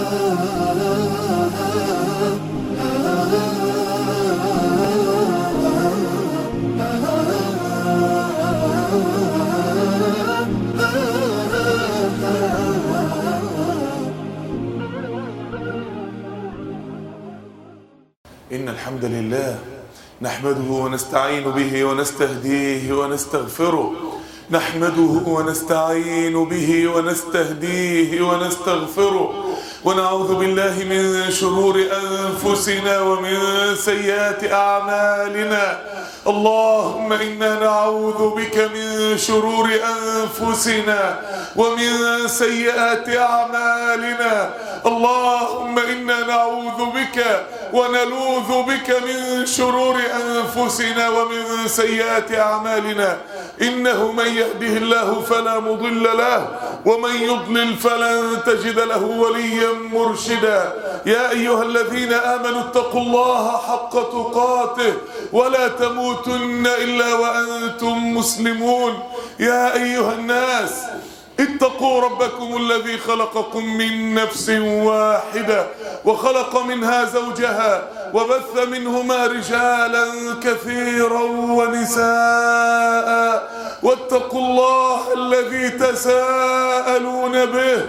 إن الحمد لله نحمده ونستعين به ونستهديه ونستغفره. نحمده ونستعين به ونستهديه ونستغفره، ونعوذ بالله من شرور أنفسنا ومن سيئات أعمالنا. اللهم إنا نعوذ بك من شرور أنفسنا ومن سيئات أعمالنا. اللهم إنا نعوذ بك ونلوذ بك من شرور أنفسنا ومن سيئات أعمالنا. إنه من يهده الله فلا مضل له ومن يضلل فلن تجد له وليا مرشدا. يا أيها الذين آمنوا اتقوا الله حق تقاته ولا تموتن إلا وأنتم مسلمون. يا أيها الناس اتقوا ربكم الذي خلقكم من نفس واحدة وخلق منها زوجها وبث منهما رجالا كثيرا ونساء. واتقوا الله الذي تساءلون به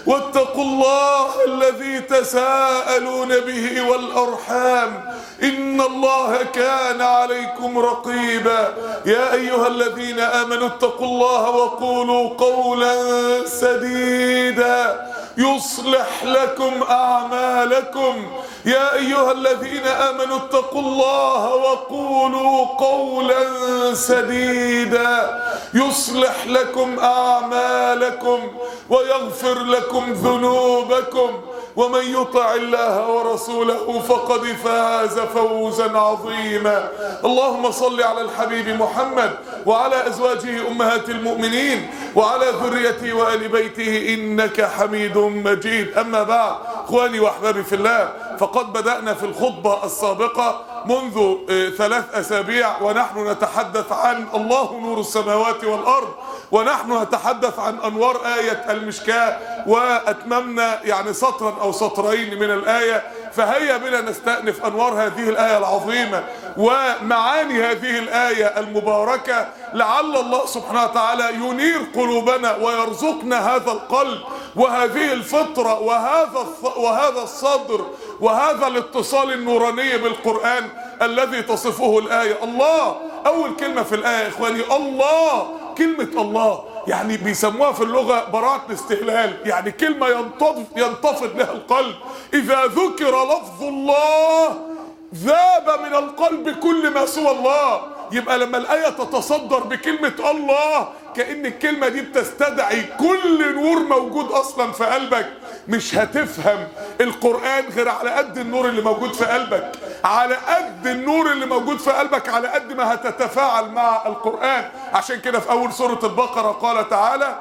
والأرحام إن الله كان عليكم رقيبا. يا أيها الذين آمنوا اتقوا الله وقولوا قولا سديدا يصلح لكم أعمالكم. يا أيها الذين آمنوا اتقوا الله وقولوا قولا سديدا يصلح لكم أعمالكم ويغفر لكم ذنوبكم، ومن يطع الله ورسوله فقد فاز فوزا عظيما. اللهم صل على الحبيب محمد وعلى أزواجه أمهات المؤمنين وعلى ذريته وآل بيته إنك حميد مجيد. أما بعد، إخواني وأحبابي في الله، فقد بدأنا في الخطبة السابقة منذ 3 أسابيع ونحن نتحدث عن الله نور السماوات والأرض، ونحن نتحدث عن أنوار آية المشكاة، وأتممنا يعني سطرا أو سطرين من الآية. فهيا بنا نستأنف أنوار هذه الآية العظيمة ومعاني هذه الآية المباركة، لعل الله سبحانه وتعالى ينير قلوبنا ويرزقنا هذا القلب وهذه الفطرة وهذا الصدر وهذا الاتصال النوراني بالقرآن الذي تصفه الآية. الله أول كلمة في الآية إخواني، الله. كلمة الله يعني بيسموها في اللغة براءة الاستهلال، يعني كلمة ينتفض لها القلب. إذا ذكر لفظ الله ذاب من القلب كل ما سوى الله. يبقى لما الآية تتصدر بكلمة الله كأن الكلمة دي بتستدعي كل نور موجود أصلا في قلبك. مش هتفهم القرآن غير على قد النور اللي موجود في قلبك، على قد النور اللي موجود في قلبك على قد ما هتتفاعل مع القرآن. عشان كده في أول سورة البقرة قال تعالى: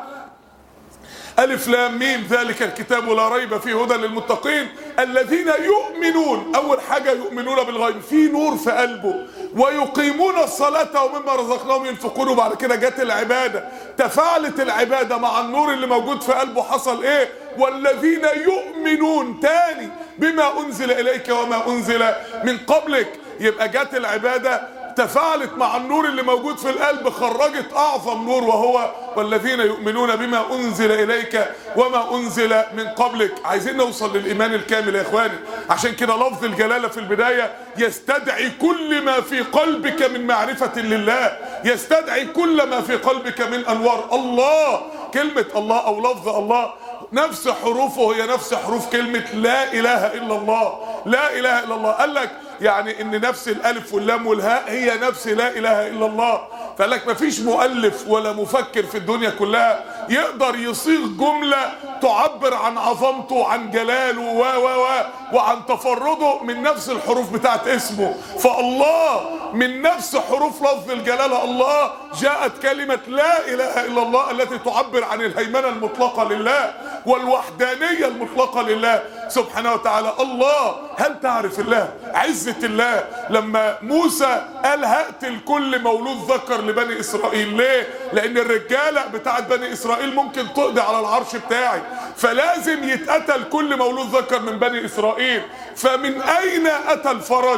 ألف لام ميم ذلك الكتاب لا ريب فيه هدى للمتقين الذين يؤمنون. أول حاجة يؤمنون بالغيب، في نور في قلبه، ويقيمون الصلاة ومما رزقناهم ينفقون. وبعد كده جت العبادة، تفاعلت العبادة مع النور اللي موجود في قلبه. حصل إيه؟ والذين يؤمنون تاني بما أنزل إليك وما أنزل من قبلك. يبقى جت العبادة تفاعلت مع النور اللي موجود في القلب، خرجت أعظم نور وهو والذين يؤمنون بما أنزل إليك وما أنزل من قبلك. عايزين نوصل للإيمان الكامل يا إخواني. عشان كده لفظ الجلالة في البداية يستدعي كل ما في قلبك من معرفة لله، يستدعي كل ما في قلبك من أنوار الله. كلمة الله أو لفظ الله نفس حروفه هي نفس حروف كلمة لا إله إلا الله. لا إله إلا الله. قال لك يعني ان نفس الالف واللام والهاء هي نفس لا اله الا الله. فقال لك مفيش مؤلف ولا مفكر في الدنيا كلها يقدر يصيغ جملة تعبر عن عظمته وعن جلاله وعن تفرده من نفس الحروف بتاعت اسمه. فالله من نفس حروف لفظ الجلالة الله جاءت كلمة لا اله الا الله التي تعبر عن الهيمنة المطلقة لله والوحدانية المطلقة لله سبحانه وتعالى. الله، هل تعرف الله؟ عزة الله لما موسى قال هقتل كل مولود ذكر لبني اسرائيل. ليه؟ لان الرجالة بتاعت بني اسرائيل ممكن تقضي على العرش بتاعي، فلازم يتقتل كل مولود ذكر من بني اسرائيل. فمن اين اتى الفرج؟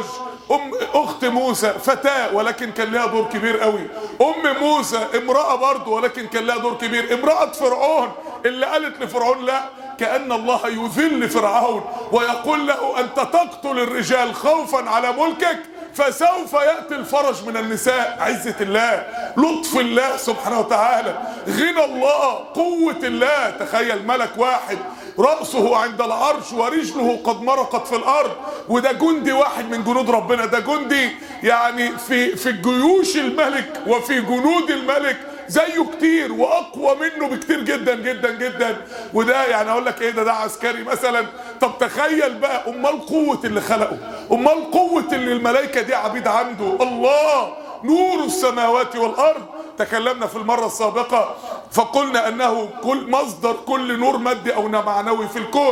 اخت موسى فتاة ولكن كان لها دور كبير قوي. موسى امرأة برضه ولكن كان لها دور كبير. امرأة فرعون اللي قالت لفرعون لا، كأن الله يذل فرعون ويقول له انت تقتل الرجال خوفا على ملكك، فسوف يأتي الفرج من النساء. عزة الله، لطف الله سبحانه وتعالى، غنى الله، قوة الله. تخيل ملك واحد رأسه عند العرش ورجله قد مرقت في الأرض، وده جندي واحد من جنود ربنا. ده جندي يعني في جيوش الملك وفي جنود الملك زيه كتير واقوى منه بكتير جدا جدا جدا. وده يعني اقول لك ايه، ده عسكري مثلا. طب تخيل بقى، امال قوة اللي خلقه، امال قوة اللي الملائكة دي عبيد عنده. الله نور السماوات والارض. تكلمنا في المرة السابقة فقلنا انه كل مصدر كل نور مادي او معنوي في الكون.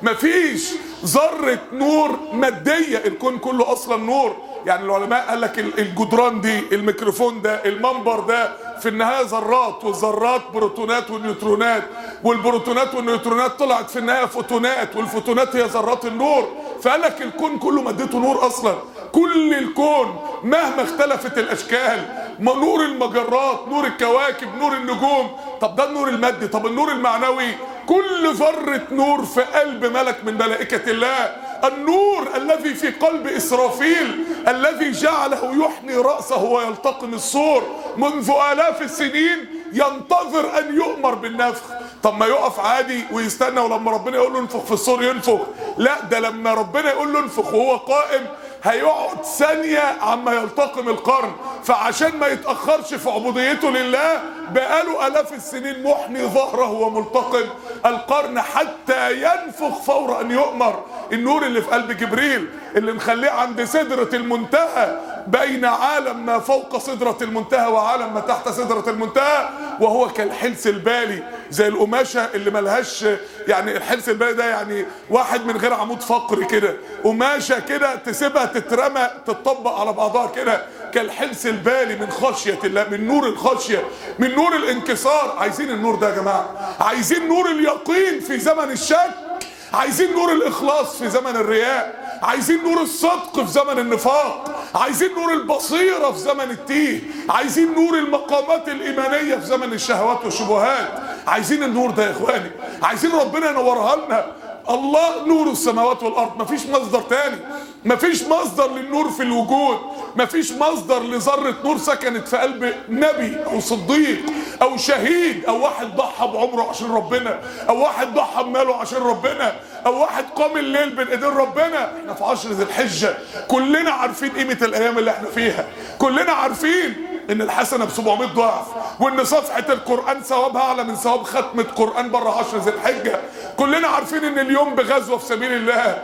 مفيش ذرة نور مادية، الكون كله اصلا نور. يعني العلماء قال لك الجدران دي، الميكروفون ده، المنبر ده، في النهاية ذرات، والذرات بروتونات ونيوترونات، والبروتونات والنيوترونات طلعت في النهاية فوتونات، والفوتونات هي ذرات النور. فقال لك الكون كله مادته نور اصلا. كل الكون مهما اختلفت الاشكال، نور المجرات، نور الكواكب، نور النجوم. طب ده النور المادي. طب النور المعنوي، كل ذرة نور في قلب ملك من ملائكة الله. النور الذي في قلب إسرافيل الذي جعله يحني رأسه ويلتقم الصور منذ آلاف السنين، ينتظر أن يؤمر بالنفخ. طب ما يقف عادي ويستنى ولما ربنا يقول له انفخ في الصور ينفخ؟ لا، ده لما ربنا يقول له انفخ وهو قائم هيقعد ثانية عما يلتقم القرن. فعشان ما يتأخرش في عبوديته لله بقاله آلاف السنين محني ظهره وملتقم القرن حتى ينفخ فور أن يؤمر. النور اللي في قلب جبريل اللي مخليه عند سدرة المنتهى، بين عالم ما فوق سدرة المنتهى وعالم ما تحت سدرة المنتهى، وهو كالحلس البالي، زي القماشة اللي ملهاش يعني. الحلس البالي ده يعني واحد من غير عمود فقري كده، قماشة كده تسيبها تترمى تتطبق على بعضها كده. كالحلس البالي من خشية الله، من نور الخشية، من نور الانكسار. عايزين النور ده يا جماعة، عايزين نور اليقين في زمن الشك، عايزين نور الإخلاص في زمن الرياء، عايزين نور الصدق في زمن النفاق، عايزين نور البصيرة في زمن التيه، عايزين نور المقامات الإيمانية في زمن الشهوات والشبهات. عايزين النور ده يا إخواني، عايزين ربنا ينورها لنا. الله نور السماوات والأرض، مفيش مصدر تاني، مفيش مصدر للنور في الوجود، مفيش مصدر لذرة نور سكنت في قلب نبي أو صديق أو شهيد أو واحد ضحى بعمره عشان ربنا، أو واحد ضحى بماله عشان ربنا، أو واحد قام الليل بين إيدين ربنا. احنا في 10 ذي الحجة، كلنا عارفين قيمة الأيام اللي احنا فيها، كلنا عارفين إن الحسنة ب700 ضعف، وإن صفحة القرآن ثوابها أعلى من ثواب ختمة قرآن بره 10 ذي الحجة. كلنا عارفين إن اليوم بغزوة في سبيل الله،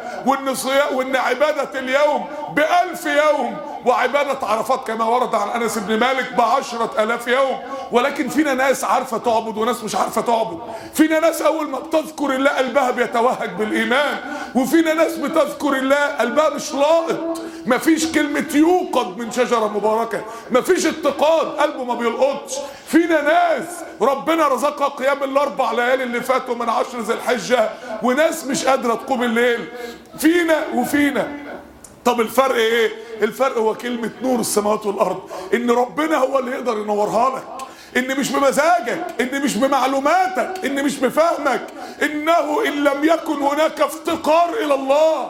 وإن عبادة اليوم ب1000 يوم، وعبادة عرفات كما ورد عن أنس بن مالك ب10,000 يوم. ولكن فينا ناس عارفة تعبد وناس مش عارفة تعبد. فينا ناس أول ما بتذكر الله قلبها بيتوهج بالإيمان، وفينا ناس بتذكر الله قلبها مش لاقط. مفيش كلمة يوقد من شجرة مباركة، مفيش اتقاد، قلبه ما بيلقطش. فينا ناس ربنا رزقها قيام ال4 ليالي اللي فاتوا من 10 ذي الحجة، وناس مش قادرة تقوم الليل. فينا وفينا. طب الفرق ايه؟ الفرق هو كلمة نور السماوات والارض، ان ربنا هو اللي يقدر ينورها لك، ان مش بمزاجك، ان مش بمعلوماتك، ان مش بفهمك. انه ان لم يكن هناك افتقار الى الله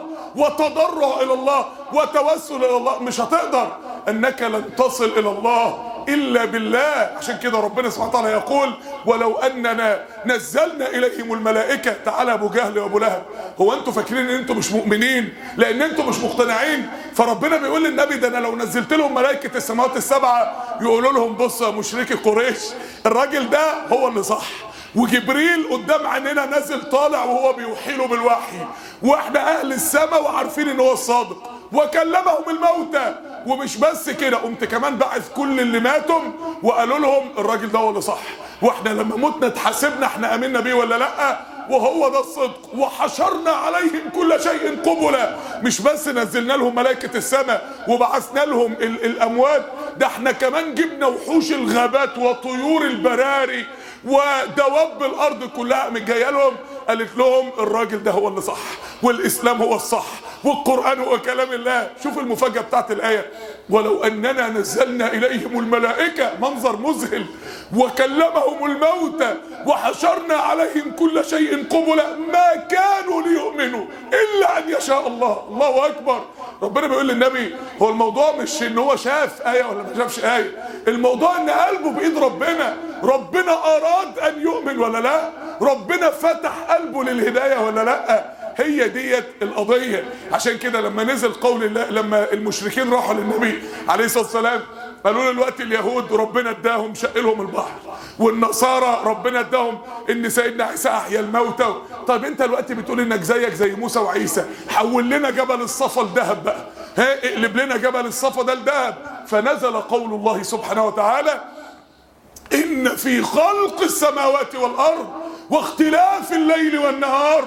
وتضرع الى الله وتوسل الى الله مش هتقدر. انك لن تصل الى الله الا بالله. عشان كده ربنا سبحانه وتعالى يقول ولو اننا نزلنا اليهم الملائكه. تعالى ابو جهل وابو لهب، هو انتوا فاكرين ان انتوا مش مؤمنين لان انتوا مش مقتنعين؟ فربنا بيقول للنبي ده انا لو نزلت لهم ملائكه السماوات ال7 يقولوا لهم بصوا يا مشركي قريش الراجل ده هو اللي صح، وجبريل قدام عيننا نازل طالع وهو بيوحي له بالوحي، واحنا اهل السماء وعارفين ان هو الصادق، وكلمهم الموتى. ومش بس كده، قمت كمان بعث كل اللي ماتوا وقالوا لهم الراجل ده هو اللي صح، واحنا لما متنا اتحاسبنا احنا امنا بيه ولا لا. وهو ده الصدق. وحشرنا عليهم كل شيء قبلا، مش بس نزلنا لهم ملائكة السماء وبعثنا لهم الأموات، ده احنا كمان جبنا وحوش الغابات وطيور البراري ودواب الأرض كلها جايه لهم، قالت لهم الراجل ده هو اللي صح، والإسلام هو الصح، والقرآن هو كلام الله. شوف المفاجأة بتاعت الآية: ولو أننا نزلنا إليهم الملائكة، منظر مذهل، وكلمهم الموتى وحشرنا عليهم كل شيء قبلا ما كانوا ليؤمنوا إلا أن يشاء الله. الله أكبر. ربنا بيقول للنبي هو الموضوع مش إن هو شاف آية ولا ما شافش آية، الموضوع إن قلبه بإيد ربنا. ربنا أراد أن يؤمن ولا لا؟ ربنا فتح قلبه للهداية ولا لا؟ هي ديت القضية. عشان كده لما نزل قول الله، لما المشركين راحوا للنبي عليه الصلاة والسلام قالوا له دلوقتي اليهود ربنا اداهم شق لهم البحر، والنصارى ربنا اداهم ان سيدنا عيسى احيا الموتى. طيب انت دلوقتي بتقول انك زيك زي موسى وعيسى، حول لنا جبل الصفا لذهب بقى، اقلب لنا جبل الصفا ده لذهب. فنزل قول الله سبحانه وتعالى: إن في خلق السماوات والأرض واختلاف الليل والنهار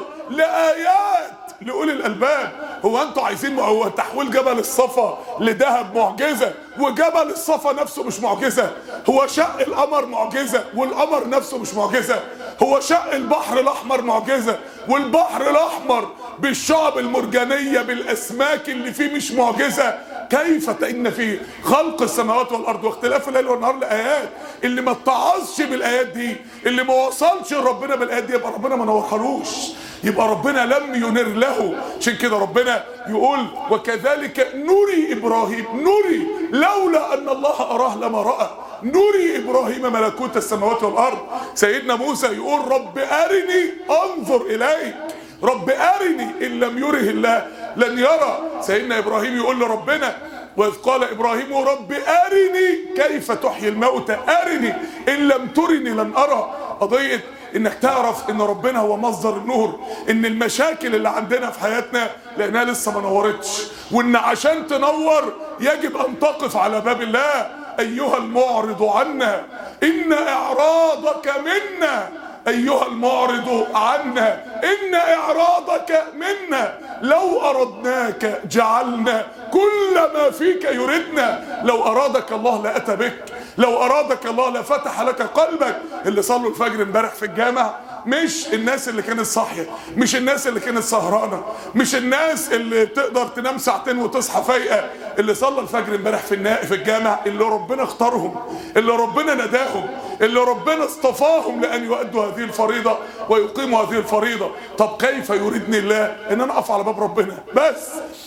لآيات لأولي الألباب. هو أنتوا عايزين هو تحويل جبل الصفا لذهب معجزة، وجبل الصفا نفسه مش معجزة؟ هو شق القمر معجزة والقمر نفسه مش معجزة؟ هو شق البحر الأحمر معجزة والبحر الأحمر بالشعب المرجانية بالأسماك اللي فيه مش معجزة؟ كيف إن في خلق السماوات والأرض واختلاف الليل والنهار لآيات. اللي ما اتعظش بالآيات دي، اللي ما وصلش لربنا بالآيات دي، يبقى ربنا ما نوخلوش، يبقى ربنا لم ينر له. عشان كده ربنا يقول: وكذلك نري إبراهيم، نري لولا أن الله أراه لما رأى، نري إبراهيم ملكوت السماوات والأرض. سيدنا موسى يقول: رب أرني أنظر إليك، رب أرني، إن لم يره الله لن يرى. سيدنا إبراهيم يقول لربنا: وإذ قال إبراهيم رب أرني كيف تحيي الموتى، أرني إن لم ترني لن أرى. قضية إنك تعرف إن ربنا هو مصدر النور، إن المشاكل اللي عندنا في حياتنا لأنها لسه ما نورتش، وإن عشان تنور يجب أن تقف على باب الله. أيها المعرض عنا إن إعراضك منا، أيها المعرض عنا إن إعراضك منا، لو أردناك جعلنا كل ما فيك يردنا. لو أرادك الله لأتى بك، لو أرادك الله لفتح لك قلبك. اللي صلوا الفجر امبارح في الجامع مش الناس اللي كانت صاحية، مش الناس اللي كانت سهرانة، مش الناس اللي تقدر تنام ساعتين وتصحى فايقة. اللي صلى الفجر امبارح في الجامع اللي ربنا اختارهم، اللي ربنا نداهم، اللي ربنا اصطفاهم لأن يؤدوا هذه الفريضة ويقيموا هذه الفريضة. طب كيف يريدني الله ان انا اقف على باب ربنا بس؟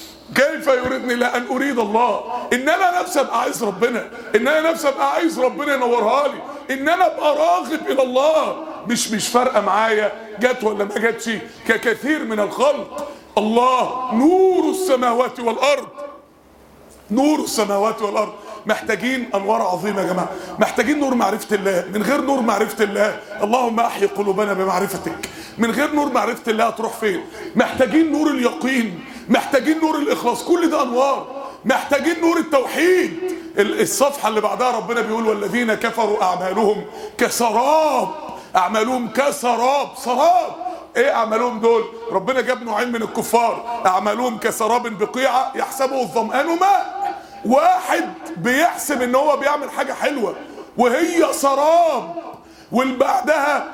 كيف يريدني الله ان اريد الله؟ ان انا نفسي ابقى عايز ربنا، ان انا نفسي ابقى عايز ربنا ينورها لي، ان انا ابقى راغب الى الله، مش فارقه معايا جت ولا ما جتش ككثير من الخلق. الله نور السماوات والارض، نور السماوات والارض. محتاجين انوار عظيمه يا جماعه، محتاجين نور معرفه الله. من غير نور معرفه الله، اللهم احيي قلوبنا بمعرفتك، من غير نور معرفه الله هتروح فين؟ محتاجين نور اليقين، محتاجين نور الاخلاص، كل ده انوار. محتاجين نور التوحيد. الصفحه اللي بعدها ربنا بيقول: والذين كفروا اعمالهم كسراب، اعمالهم كسراب. سراب ايه اعمالهم دول؟ ربنا جاب نوعين من الكفار: اعمالهم كسراب بقيعه يحسبه الظمآن ماء. واحد بيحسب ان هو بيعمل حاجه حلوه وهي سراب، واللي بعدها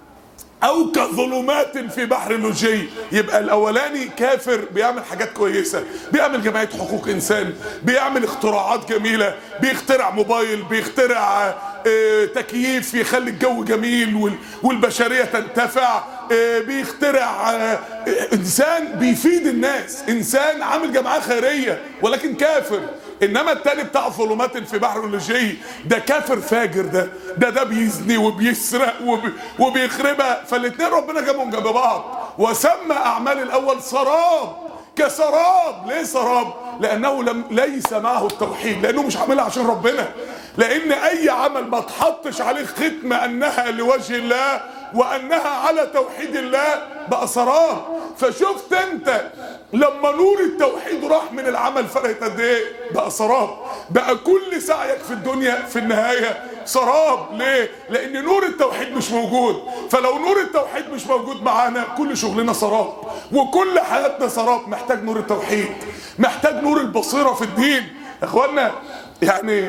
او كظلمات في بحر لجي. يبقى الاولاني كافر بيعمل حاجات كويسه، بيعمل جمعيه حقوق انسان، بيعمل اختراعات جميله، بيخترع موبايل، بيخترع تكييف يخلي الجو جميل والبشريه تنتفع، بيخترع انسان بيفيد الناس، انسان عامل جمعيه خيريه ولكن كافر. انما التاني بتاع ظلمات في بحر اللجي ده كافر فاجر، ده بيزني وبيسرق وبيخربها. فالاتنين ربنا جابهم جنب بعض وسمى اعمال الاول سراب كسراب. ليه سراب؟ لانه ليس معه التوحيد، لانه مش عاملها عشان ربنا. لان اي عمل ما تحطش عليه ختمه انها لوجه الله وانها على توحيد الله بقى سراب. فشفت انت لما نور التوحيد راح من العمل فرقت قد ايه؟ بقى سراب. بقى كل سعيك في الدنيا في النهايه سراب. ليه؟ لان نور التوحيد مش موجود. فلو نور التوحيد مش موجود معانا كل شغلنا سراب وكل حياتنا سراب. محتاج نور التوحيد، محتاج نور البصيرة في الدين يا اخوانا. يعني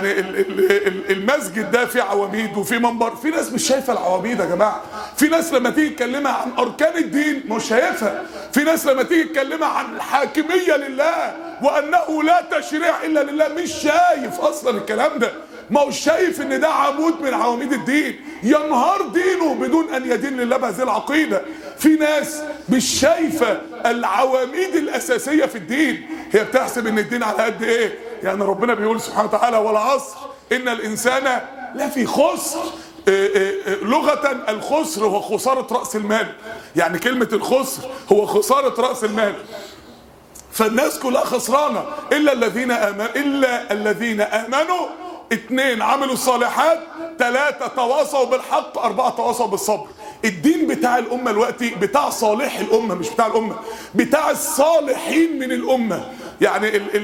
المسجد ده فيه عواميد وفيه منبر، في ناس مش شايفه العواميد يا جماعه. في ناس لما تيجي تكلمها عن اركان الدين مش شايفها. في ناس لما تيجي تكلمها عن الحاكميه لله وانه لا تشريع الا لله مش شايف اصلا الكلام ده. ما هو شايف ان ده عمود من عواميد الدين، ينهار دينه بدون ان يدين لله بهذه العقيده. في ناس مش شايفه العواميد الاساسيه في الدين، هي بتحسب ان الدين على قد ايه. يعني ربنا بيقول سبحانه وتعالى والعصر ان الانسان لفي خسر. لغة الخسر هو خسارة رأس المال. يعني كلمة الخسر هو خسارة رأس المال. فالناس كلها خسرانة إلا الذين آمنوا 2 عملوا الصالحات 3 تواصوا بالحق 4 تواصوا بالصبر. الدين بتاع الأمة دلوقتي بتاع صالح الأمة، مش بتاع الأمة، بتاع الصالحين من الأمة. يعني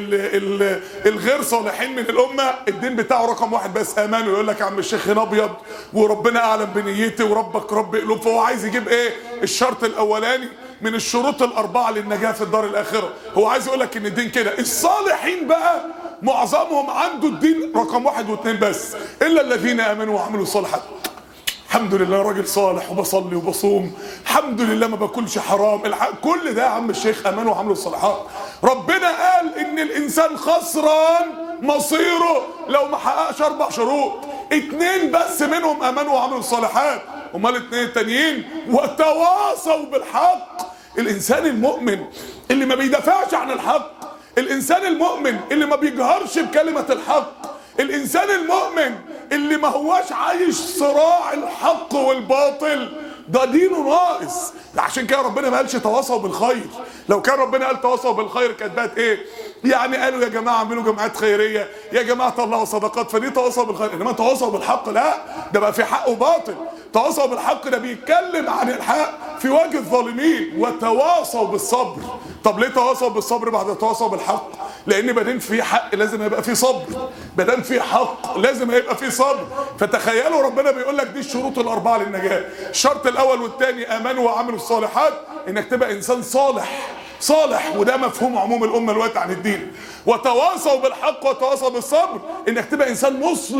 الغير صالحين من الأمة الدين بتاعه رقم 1 بس، آمنوا. يقول لك يا عم الشيخ هنا أبيض وربنا أعلم بنيتي وربك رب قلوب، فهو عايز يجيب إيه؟ الشرط الأولاني من الشروط ال4 للنجاة في الدار الآخرة. هو عايز يقول لك إن الدين كده. الصالحين بقى معظمهم عنده الدين رقم 1 و2 بس، إلا الذين آمنوا وعملوا الصالحات. الحمد لله راجل صالح وبصلي وبصوم، الحمد لله ما باكلش حرام، كل ده يا عم الشيخ امنوا وعملوا الصالحات. ربنا قال ان الانسان خسران مصيره لو ما حققش 4 شروط. 2 بس منهم امنوا وعملوا الصالحات، امال 2 التانيين وتواصوا بالحق. الانسان المؤمن اللي ما بيدافعش عن الحق، الانسان المؤمن اللي ما بيجهرش بكلمة الحق، الانسان المؤمن اللي ما هواش عايش صراع الحق والباطل، ده دينه ناقص. عشان كده ربنا ما قالش تواصوا بالخير. لو كان ربنا قال تواصوا بالخير كانت بقت ايه؟ يعني قالوا يا جماعه اعملوا جمعيات خيريه، يا جماعه طلعوا صدقات، فدي تواصوا بالخير. انما تواصوا بالحق لا، ده بقى في حق وباطل. تواصوا بالحق ده بيتكلم عن الحق في وجه الظالمين. وتواصوا بالصبر. طب ليه تواصوا بالصبر بعد تواصوا بالحق؟ لان بدين في حق لازم يبقى في صبر، بدين في حق لازم يبقى في صبر. فتخيلوا ربنا بيقول لك دي الشروط ال4 للنجاه. الشرط الاول والثاني امنوا وعملوا الصالحات، انك تبقى انسان صالح، وده مفهوم عموم الامه دلوقتي عن الدين. وتواصوا بالحق وتواصوا بالصبر، انك تبقى انسان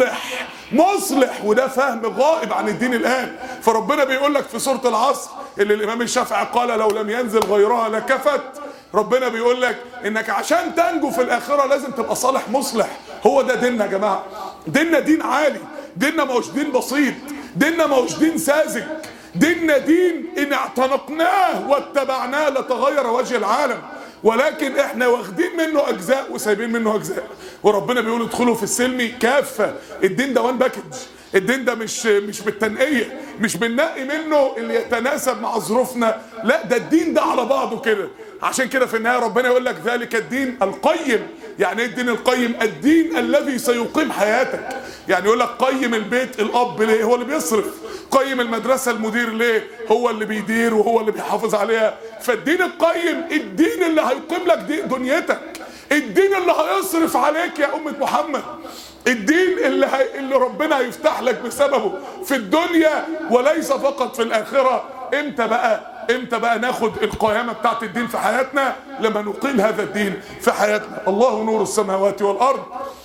مصلح، وده فهم غائب عن الدين الان. فربنا بيقول لك في سوره العصر اللي الامام الشافعي قال لو لم ينزل غيرها لكفت، ربنا بيقول لك انك عشان تنجو في الاخره لازم تبقى صالح مصلح. هو ده ديننا يا جماعه. ديننا دين عالي، ديننا ما هوش دين بسيط، ديننا ما هوش دين ساذج، ديننا دين ان اعتنقناه واتبعناه لتغير وجه العالم. ولكن احنا واخدين منه اجزاء وسايبين منه اجزاء. وربنا بيقول ادخلوا في السلم كافه. الدين ده وان باكج. الدين ده مش بالتنقيه، مش بننقي منه اللي يتناسب مع ظروفنا، لا ده الدين ده على بعضه كده. عشان كده في النهايه ربنا يقول لك ذلك الدين القيم. يعني ايه الدين القيم؟ الدين الذي سيقيم حياتك. يعني يقول لك قيم البيت الاب ليه؟ هو اللي بيصرف. قيم المدرسه المدير ليه؟ هو اللي بيدير وهو اللي بيحافظ عليها. فالدين القيم الدين اللي هيقيم لك دنيتك، الدين اللي هيصرف عليك يا امه محمد، الدين اللي ربنا هيفتح لك بسببه في الدنيا وليس فقط في الاخره. امتى بقى ناخد القيامه بتاعت الدين في حياتنا؟ لما نقيم هذا الدين في حياتنا. الله نور السماوات والارض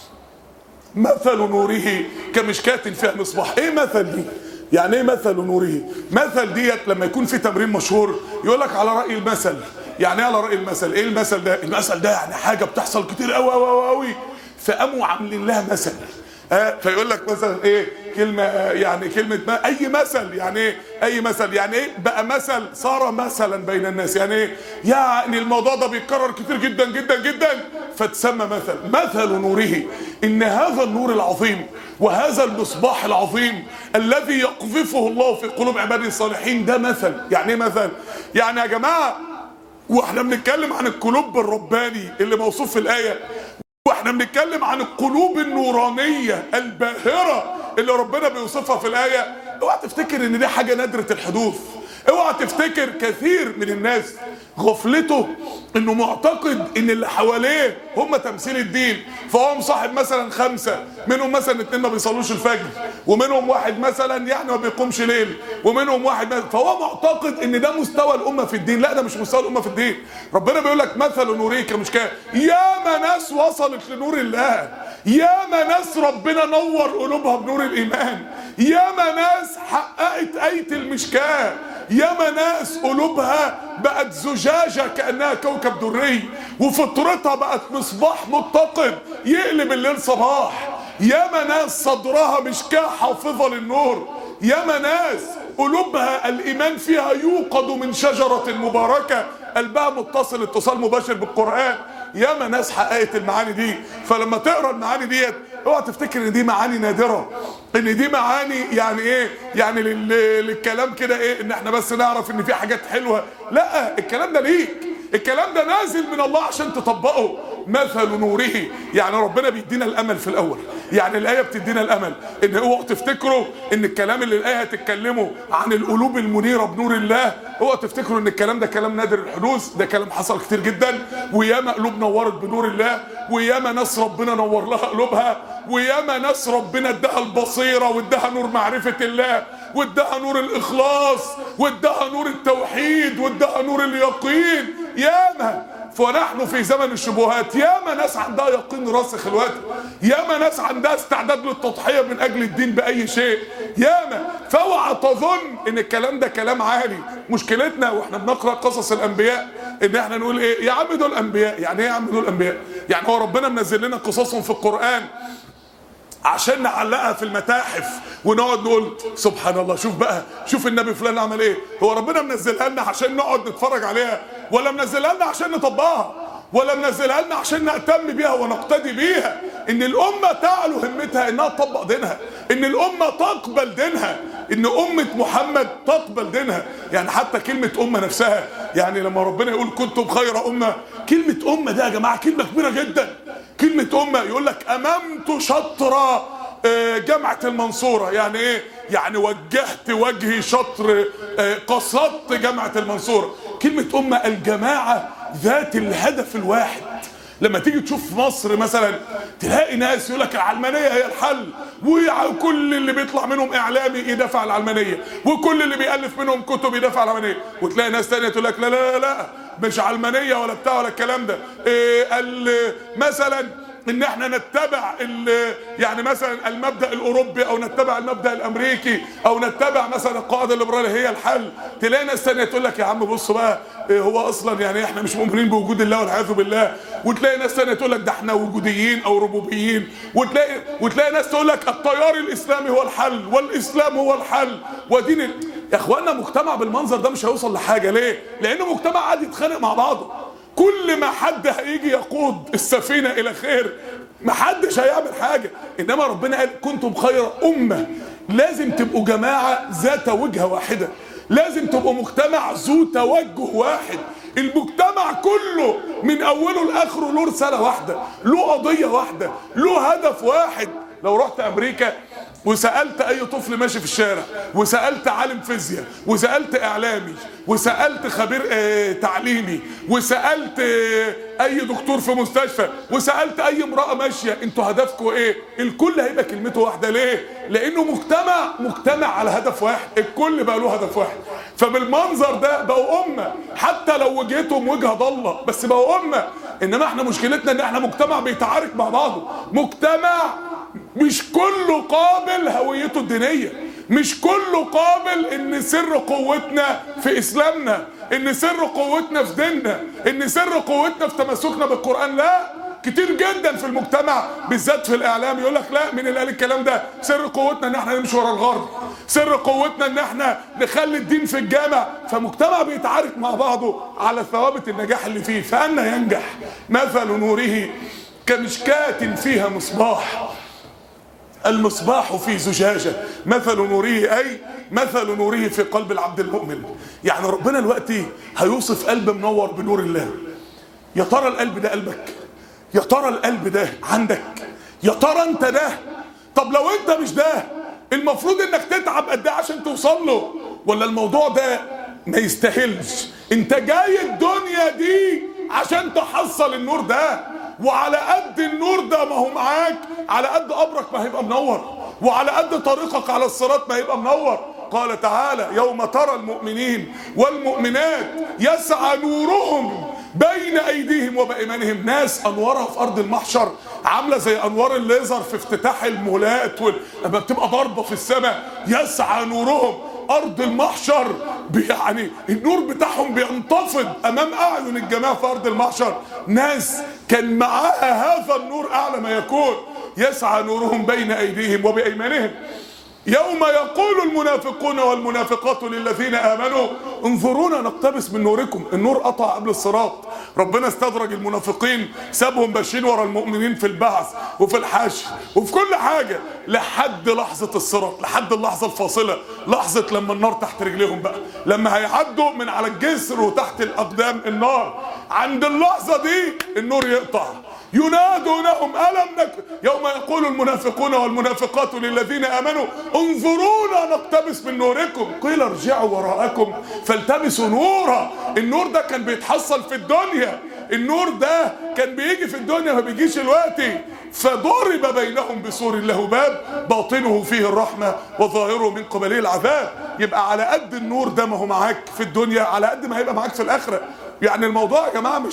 مثل نوره كمشكاة فيها مصباح. ايه مثل دي؟ يعني ايه مثل نوره؟ مثل ديت لما يكون في تمرين مشهور يقول لك على رأي المثل. يعني ايه على رأي المثل؟ ايه المثل ده؟ المثل ده يعني حاجة بتحصل كتير قوي قوي قوي فقاموا عاملين لها مثل. فيقول لك مثلا ايه كلمة، يعني كلمة ما اي مثل. يعني ايه اي مثل؟ يعني ايه بقى مثل صار مثلا بين الناس. يعني ايه؟ يعني الموضوع ده بيتكرر كتير جدا جدا جدا فتسمى مثل نوره. ان هذا النور العظيم وهذا المصباح العظيم الذي يقذفه الله في قلوب عباده الصالحين ده مثل. يعني ايه مثل؟ يعني يا جماعة واحنا بنتكلم عن القلوب الرباني اللي موصوف في الآية، واحنا بنتكلم عن القلوب النورانية الباهرة اللي ربنا بيوصفها في الآية، اوعى تفتكر ان دي حاجة نادرة الحدوث. اوعى تفتكر كثير من الناس غفلته انه معتقد ان اللي حواليه هم تمثيل الدين، فهو مصاحب مثلا 5 منهم مثلا 2 ما بيصلوش الفجر، ومنهم واحد مثلا يعني ما بيقومش ليل، ومنهم واحد فهو معتقد ان ده مستوى الامه في الدين. لا، ده مش مستوى الامه في الدين. ربنا بيقول لك مثل نوره كمشكاه. ياما ناس وصلت لنور الله، ياما ناس ربنا نور قلوبها بنور الايمان، ياما ناس حققت آية المشكاه، ياما ناس قلوبها بقت زجاجة كأنها كوكب دري، وفطرتها بقت مصباح متقد يقلب الليل صباح، ياما ناس صدرها مشكاه حافظة للنور، ياما ناس قلوبها الإيمان فيها يوقد من شجرة مباركة قلبها متصل اتصال مباشر بالقرآن. ياما ناس حققت المعاني دي. فلما تقرا المعاني ديت اوعى تفتكر ان دي معاني نادره، ان دي معاني يعني ايه، يعني للكلام كده ايه، ان احنا بس نعرف ان في حاجات حلوه. لا، الكلام ده ليك، الكلام ده نازل من الله عشان تطبقه. مثل نوره، يعني ربنا بيدينا الامل في الاول، يعني الايه بتدينا الامل. ان اوعوا تفتكروا ان الكلام اللي الايه هتتكلمه عن القلوب المنيره بنور الله، اوعوا تفتكروا ان الكلام ده كلام نادر الحدوث. ده كلام حصل كتير جدا، وياما قلوب نورت بنور الله، وياما ناس ربنا نور لها قلوبها، وياما ناس ربنا اداها البصيره واداها نور معرفه الله، واداها نور الاخلاص، واداها نور التوحيد، واداها نور اليقين. ياما. فنحن في زمن الشبهات. ياما ناس عندها يقين راسخ الوقت، ياما ناس عندها استعداد للتضحيه من اجل الدين باي شيء، ياما. فاوعى تظن ان الكلام ده كلام عالي. مشكلتنا واحنا بنقرا قصص الانبياء ان احنا نقول ايه، يا عم دول انبياء. يعني ايه يا عم دول انبياء؟ يعني هو ربنا منزل لنا قصصهم في القران عشان نعلقها في المتاحف ونقعد نقول سبحان الله، شوف بقى، شوف النبي فلان عمل ايه؟ هو ربنا منزلها لنا عشان نقعد نتفرج عليها، ولا منزلها لنا عشان نطبقها، ولا منزلها لنا عشان نهتم بيها ونقتدي بيها؟ ان الامه تعلو همتها انها تطبق دينها، ان الامه تقبل دينها، ان امه محمد تقبل دينها. يعني حتى كلمه امه نفسها، يعني لما ربنا يقول كنتم خير امه، كلمه امه ده يا جماعه كلمه كبيره جدا. كلمه امه يقول لك اممت شطر جامعه المنصوره. يعني ايه؟ يعني وجهت وجهي شطر، قصدت جامعه المنصوره. كلمه امه الجماعه ذات الهدف الواحد. لما تيجي تشوف في مصر مثلا تلاقي ناس يقول لك العلمانيه هي الحل، وكل اللي بيطلع منهم اعلامي يدافع عن العلمانيه، وكل اللي بيالف منهم كتب يدافع عن العلمانيه، وتلاقي ناس ثانيه تقول لك لا لا لا مش علمانيه ولا بتاع ولا الكلام ده. مثلا ان احنا نتبع يعني مثلا المبدا الاوروبي، او نتبع المبدا الامريكي، او نتبع مثلا القاعده الليبراليه هي الحل. تلاقي ناس ثانيه تقول لك يا عم بص بقى، هو اصلا يعني احنا مش مؤمنين بوجود الله والعياذ بالله. وتلاقي ناس ثانيه تقول لك ده احنا وجوديين او ربوبيين. وتلاقي ناس تقول لك التيار الاسلامي هو الحل، والاسلام هو الحل، ودين يا اخوانا مجتمع بالمنظر ده مش هيوصل لحاجه. ليه؟ لانه مجتمع قاعد يتخانق مع بعضه. كل ما حد هيجي يقود السفينة إلى خير محدش هيعمل حاجة. إنما ربنا قال كنتم خير أمة. لازم تبقوا جماعة ذات وجهة واحدة، لازم تبقوا مجتمع ذو توجه واحد. المجتمع كله من أوله لآخره له رسالة واحدة، له قضية واحدة، له هدف واحد. لو رحت أمريكا وسألت أي طفل ماشي في الشارع، وسألت عالم فيزياء، وسألت إعلامي، وسألت خبير تعليمي، وسألت أي دكتور في مستشفى، وسألت أي امرأة ماشية، أنتوا هدفكم إيه؟ الكل هيبقى كلمته واحدة. ليه؟ لأنه مجتمع على هدف واحد، الكل بقى له هدف واحد. فبالمنظر ده بقوا أمة، حتى لو وجهتهم وجهة ضالة بس بقوا أمة. إنما إحنا مشكلتنا إن إحنا مجتمع بيتعارك مع بعضه، مجتمع مش كله قابل هويته الدينية، مش كله قابل ان سر قوتنا في اسلامنا، ان سر قوتنا في ديننا، ان سر قوتنا في تمسكنا بالقرآن. لا، كتير جدا في المجتمع بالذات في الاعلام يقول لك لا، مين اللي قال الكلام ده؟ سر قوتنا ان احنا نمشي ورا الغرب، سر قوتنا ان احنا نخلي الدين في الجامع. فمجتمع بيتعارك مع بعضه على ثوابت النجاح اللي فيه. فأنا ينجح مثل نوره كمشكاة فيها مصباح، المصباح في زجاجة. مثل نوره أي مثل نوره في قلب العبد المؤمن. يعني ربنا دلوقتي هيوصف قلب منور بنور الله. يا ترى القلب ده قلبك؟ يا ترى القلب ده عندك؟ يا ترى انت ده؟ طب لو انت مش ده المفروض انك تتعب قد ايه عشان توصل له؟ ولا الموضوع ده ما يستاهلش. انت جاي الدنيا دي عشان تحصل النور ده، وعلى قد النور ده ما هو معاك على قد قبرك ما هيبقى منور، وعلى قد طريقك على الصراط ما هيبقى منور. قال تعالى: يوم ترى المؤمنين والمؤمنات يسعى نورهم بين ايديهم وبايمانهم. ناس انوارها في ارض المحشر عامله زي انوار الليزر في افتتاح المولات لما بتبقى ضربه في السماء. يسعى نورهم ارض المحشر، يعني النور بتاعهم بينتفض امام اعين الجماعه في ارض المحشر. ناس كان معاها هذا النور اعلى ما يكون. يسعى نورهم بين ايديهم وبايمانهم. يوم يقول المنافقون والمنافقات للذين امنوا انظرونا نقتبس من نوركم. النور قطع قبل الصراط، ربنا استدرج المنافقين، سابهم ماشيين ورا المؤمنين في البعث وفي الحشر وفي كل حاجه لحد لحظه الصراط، لحد اللحظه الفاصله، لحظه لما النار تحت رجليهم بقى، لما هيعدوا من على الجسر وتحت الاقدام النار. عند اللحظه دي النور يقطع. ينادونهم يوم يقول المنافقون والمنافقات للذين امنوا انظرونا نقتبس من نوركم قيل ارجعوا وراءكم فالتمسوا نورا. النور ده كان بيتحصل في الدنيا، النور ده كان بيجي في الدنيا ما بيجيش دلوقتي. فضرب بينهم بسور له باب باطنه فيه الرحمه وظاهره من قبله العذاب. يبقى على قد النور ده ما هو معاك في الدنيا على قد ما هيبقى معاك في الاخره. يعني الموضوع يا جماعه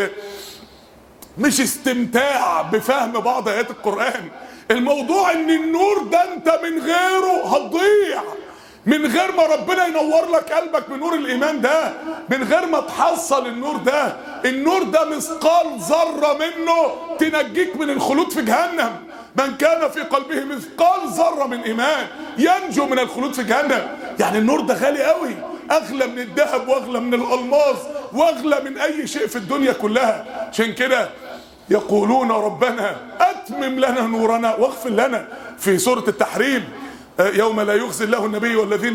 مش استمتاع بفهم بعض ايات القرآن. الموضوع ان النور ده انت من غيره هتضيع، من غير ما ربنا ينور لك قلبك بنور الايمان ده، من غير ما تحصل النور ده. النور ده مثقال ذره منه تنجيك من الخلود في جهنم. من كان في قلبه مثقال ذره من ايمان ينجو من الخلود في جهنم. يعني النور ده غالي قوي، اغلى من الذهب واغلى من الالماس واغلى من اي شيء في الدنيا كلها. عشان كده يقولون ربنا اتمم لنا نورنا واغفر لنا. في سورة التحريم: يوم لا يخزي الله النبي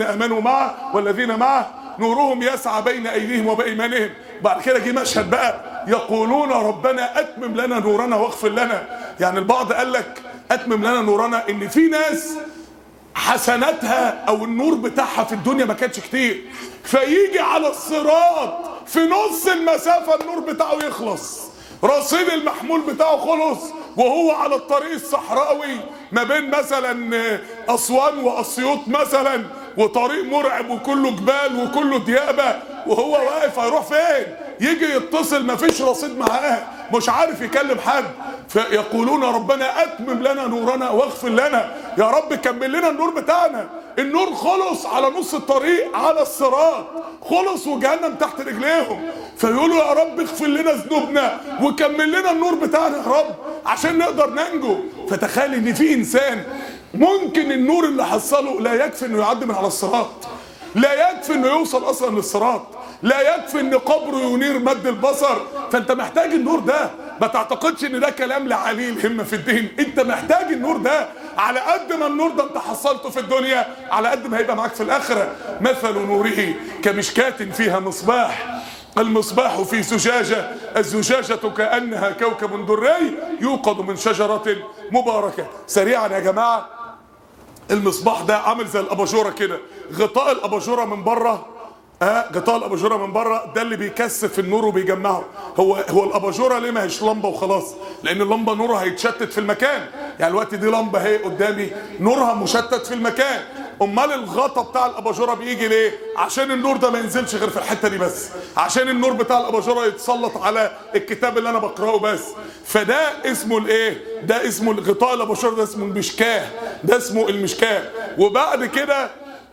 والذين معه نورهم يسعى بين ايديهم وبايمانهم. بعد كده جه مشهد بقى: يقولون ربنا اتمم لنا نورنا واغفر لنا. يعني البعض قال لك اتمم لنا نورنا ان في ناس حسناتها او النور بتاعها في الدنيا ما كانش كتير، فيجي على الصراط في نص المسافة النور بتاعه يخلص، رصيد المحمول بتاعه خلص، وهو على الطريق الصحراوي ما بين مثلا اسوان واسيوط مثلا، وطريق مرعب وكله جبال وكله ديابه، وهو واقف هيروح فين؟ يجي يتصل مفيش رصيد معاه، مش عارف يكلم حد. فيقولون ربنا اتمم لنا نورنا واغفر لنا. يا رب كمل لنا النور بتاعنا. النور خلص على نص الطريق على الصراط، خلص وجهنم تحت رجليهم. فيقولوا يا رب اغفر لنا ذنوبنا وكمل لنا النور بتاعنا يا رب عشان نقدر ننجو. فتخيل ان في انسان ممكن النور اللي حصله لا يكفي انه يعدي من على الصراط، لا يكفي انه يوصل اصلا للصراط، لا يكفي ان قبره ينير مد البصر. فانت محتاج النور ده. ما تعتقدش ان ده كلام لعلي الهمه في الدين، انت محتاج النور ده. على قد ما النور ده انت حصلته في الدنيا على قد ما هيبقى معاك في الاخره. مثل نوره كمشكاة فيها مصباح، المصباح في زجاجة، الزجاجة كأنها كوكب دري يوقد من شجرة مباركة. سريعا يا جماعة، المصباح ده عامل زي الاباجوره كده، غطاء الاباجوره من بره، غطاء الاباجوره من بره ده اللي بيكثف النور وبيجمعه. هو الاباجوره ليه ما هيش لمبه وخلاص؟ لان اللمبه نورها هيتشتت في المكان. يعني الوقت دي لمبه اهي قدامي نورها مشتت في المكان. امال الغطا بتاع الاباجوره بيجي ليه؟ عشان النور ده ما ينزلش غير في الحته دي بس، عشان النور بتاع الاباجوره يتسلط على الكتاب اللي انا بقراه بس. فده اسمه الايه؟ ده اسمه الغطاء الاباجوره، ده اسمه المشكاه، ده اسمه المشكاه. وبعد كده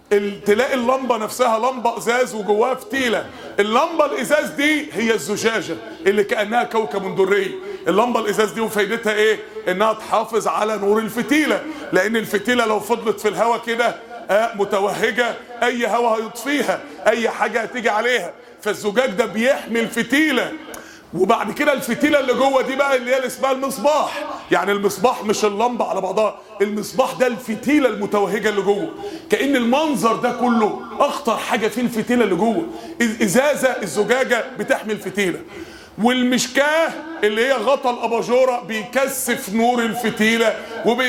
تلاقي اللمبه نفسها لمبه ازاز وجواها فتيله. اللمبه الازاز دي هي الزجاجه اللي كانها كوكب دري. اللمبه الازاز دي وفايدتها ايه؟ انها تحافظ على نور الفتيله، لان الفتيله لو فضلت في الهواء كده متوهجه اي هواء هيطفيها، اي حاجه هتيجي عليها. فالزجاج ده بيحمي الفتيله. وبعد كده الفتيله اللي جوه دي بقى اللي هي اسمها المصباح. يعني المصباح مش اللمبه على بعضها، المصباح ده الفتيله المتوهجه اللي جوه. كأن المنظر ده كله اخطر حاجه فيه الفتيله اللي جوه. الازازه الزجاجه بتحمي الفتيله، والمشكاه اللي هي غطا الاباجوره بيكثف نور الفتيله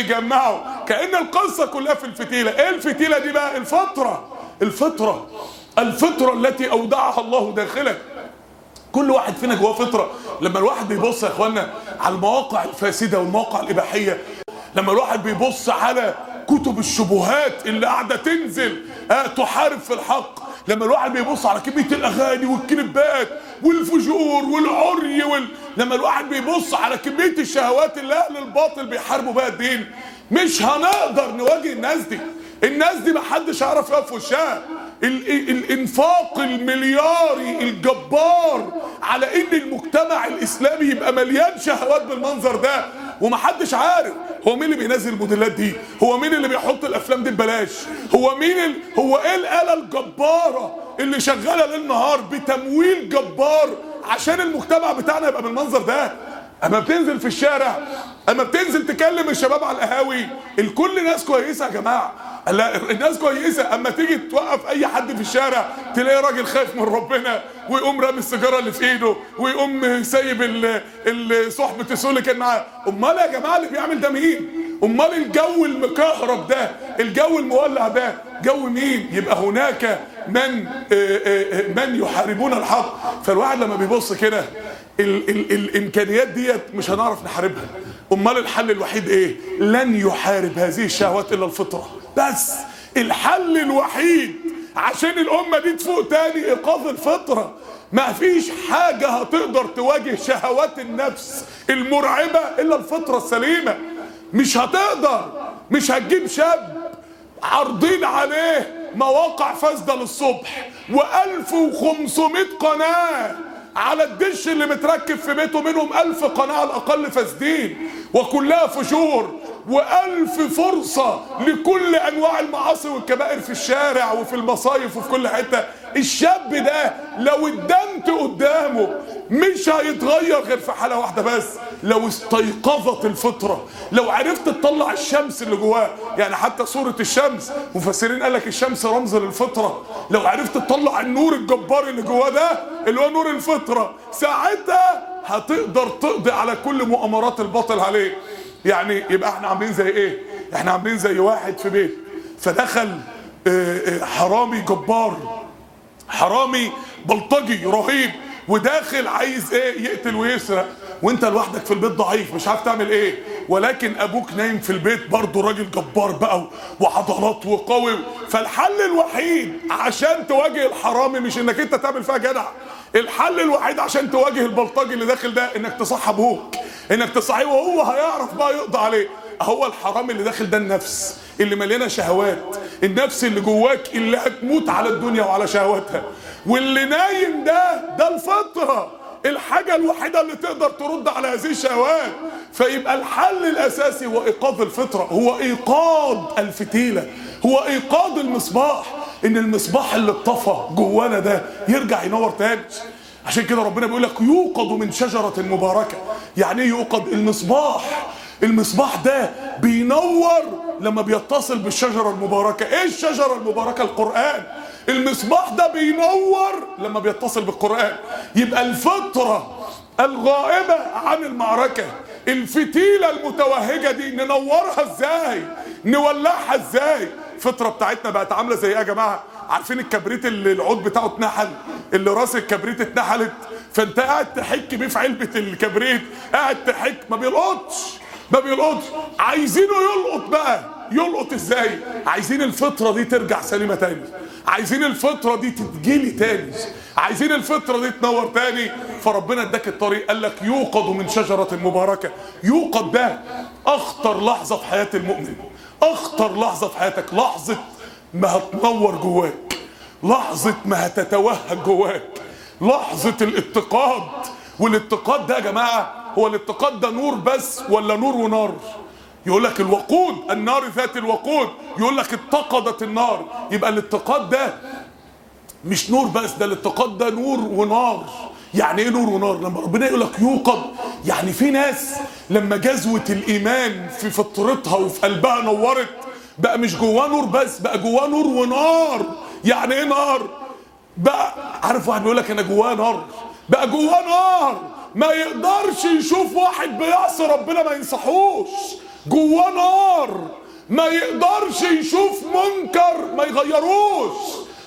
وبيجمعه. كأن القصه كلها في الفتيله. ايه الفتيله دي بقى؟ الفطره. الفطرة التي أودعها الله داخلك. كل واحد فينا جواه فطرة. لما الواحد بيبص يا اخوانا على المواقع الفاسدة والمواقع الإباحية، لما الواحد بيبص على كتب الشبهات اللي قاعدة تنزل تحارب في الحق، لما الواحد بيبص على كمية الأغاني والكليبات والفجور والعري لما الواحد بيبص على كمية الشهوات اللي أهل الباطل بيحاربوا بها الدين، مش هنقدر نواجه الناس دي. الناس دي محدش هيعرف يقف في وشها. الانفاق الملياري الجبار على ان المجتمع الاسلامي يبقى مليان شهوات بالمنظر ده، ومحدش عارف هو مين اللي بينزل الموديلات دي، هو مين اللي بيحط الافلام دي ببلاش، هو مين هو ايه الآلة الجبارة اللي شغالة ليل نهار بتمويل جبار عشان المجتمع بتاعنا يبقى بالمنظر ده. اما بتنزل في الشارع، اما بتنزل تكلم الشباب على القهاوي، الكل ناس كويسه يا جماعه، لا الناس كويسه. اما تيجي توقف اي حد في الشارع تلاقي راجل خايف من ربنا ويقوم رامي السيجاره اللي في ايده ويقوم سايب صحبه السوق اللي كان معاه. امال يا جماعه اللي بيعمل ده مين؟ امال الجو المكهرب ده، الجو المولع ده جو مين؟ يبقى هناك من يحاربون الحق. فالواحد لما بيبص كده الامكانيات ديت مش هنعرف نحاربها. امال الحل الوحيد ايه؟ لن يحارب هذه الشهوات الا الفطره. بس الحل الوحيد عشان الامه دي تفوق تاني ايقاظ الفطره. ما فيش حاجه هتقدر تواجه شهوات النفس المرعبه الا الفطره السليمه. مش هتقدر. مش هتجيب شاب عارضين عليه مواقع فاسده للصبح و1500 قناه على الدش اللي متركب في بيته، منهم 1000 قناة على الأقل فاسدين وكلها فجور، و1000 فرصة لكل أنواع المعاصي والكبائر في الشارع وفي المصايف وفي كل حتة. الشاب ده لو اتدمت قدامه مش هيتغير غير في حالة واحدة بس، لو استيقظت الفطرة، لو عرفت تطلع الشمس اللي جواه. يعني حتى سورة الشمس مفسرين قال لك الشمس رمز للفطرة. لو عرفت تطلع النور الجبار اللي جواه ده اللي هو نور الفطرة، ساعتها هتقدر تقضي على كل مؤامرات الباطل عليه. يعني يبقى احنا عاملين زي ايه؟ احنا عاملين زي واحد في بيت فدخل حرامي جبار، حرامي بلطجي رهيب، وداخل عايز ايه؟ يقتل ويسرق، وانت لوحدك في البيت ضعيف مش عارف تعمل ايه، ولكن ابوك نايم في البيت برضه راجل جبار بقى وعضلات وقوي. فالحل الوحيد عشان تواجه الحرامي مش انك انت تعمل فيها جدع، الحل الوحيد عشان تواجه البلطجي اللي داخل ده انك تصحي ابوك، انك تصحيه وهو هيعرف بقى يقضي عليه. هو الحرامي اللي داخل ده النفس اللي مليانه شهوات، النفس اللي جواك اللي هتموت على الدنيا وعلى شهواتها، واللي نايم ده الفطره، الحاجه الوحيده اللي تقدر ترد على هذه الشهوات. فيبقى الحل الاساسي هو ايقاظ الفطره، هو ايقاظ الفتيله، هو ايقاظ المصباح، ان المصباح اللي اتطفى جوانا ده يرجع ينور تاني. عشان كده ربنا بيقول لك يوقظ من شجره مباركه. يعني ايه يوقظ؟ المصباح ده بينور لما بيتصل بالشجرة المباركة. ايه الشجرة المباركة؟ القرآن. المصباح ده بينور لما بيتصل بالقرآن. يبقى الفطرة الغائبة عن المعركة، الفتيلة المتوهجة دي ننورها ازاي؟ نولعها ازاي؟ الفطرة بتاعتنا بقت عاملة زي ايه يا جماعة؟ عارفين الكبريت اللي العود بتاعه اتنحل، اللي راس الكبريت اتنحلت، فانت قاعد تحك بيه في علبة الكبريت، قاعد تحك ما بيلقطش. عايزينه يلقط بقى. يلقط ازاي؟ عايزين الفطرة دي ترجع سليمة تاني، عايزين الفطرة دي تتجيلي تاني، عايزين الفطرة دي تنور تاني. فربنا اداك الطريق، قال لك يوقظ من شجرة مباركة. يوقظ ده اخطر لحظة في حياة المؤمن، اخطر لحظة في حياتك، لحظة ما هتنور جواك، لحظة ما هتتوهج جواك، لحظة الاتقاد. والاتقاد ده يا جماعة، هو الاتقاد ده نور بس ولا نور ونار؟ يقول لك الوقود، النار ذات الوقود، يقول لك اتقدت النار. يبقى الاتقاد ده مش نور بس، ده الاتقاد ده نور ونار. يعني ايه نور ونار؟ لما ربنا يقول لك يوقظ، يعني في ناس لما جذوة الايمان في فطرتها وفي قلبها نورت، بقى مش جواه نور بس، بقى جواه نور ونار. يعني ايه نار؟ بقى عارف واحد بيقول لك انا جواه نار، بقى جواه نار ما يقدرش يشوف واحد بيعصي ربنا ما ينصحوش، جواه نار ما يقدرش يشوف منكر ما يغيروش،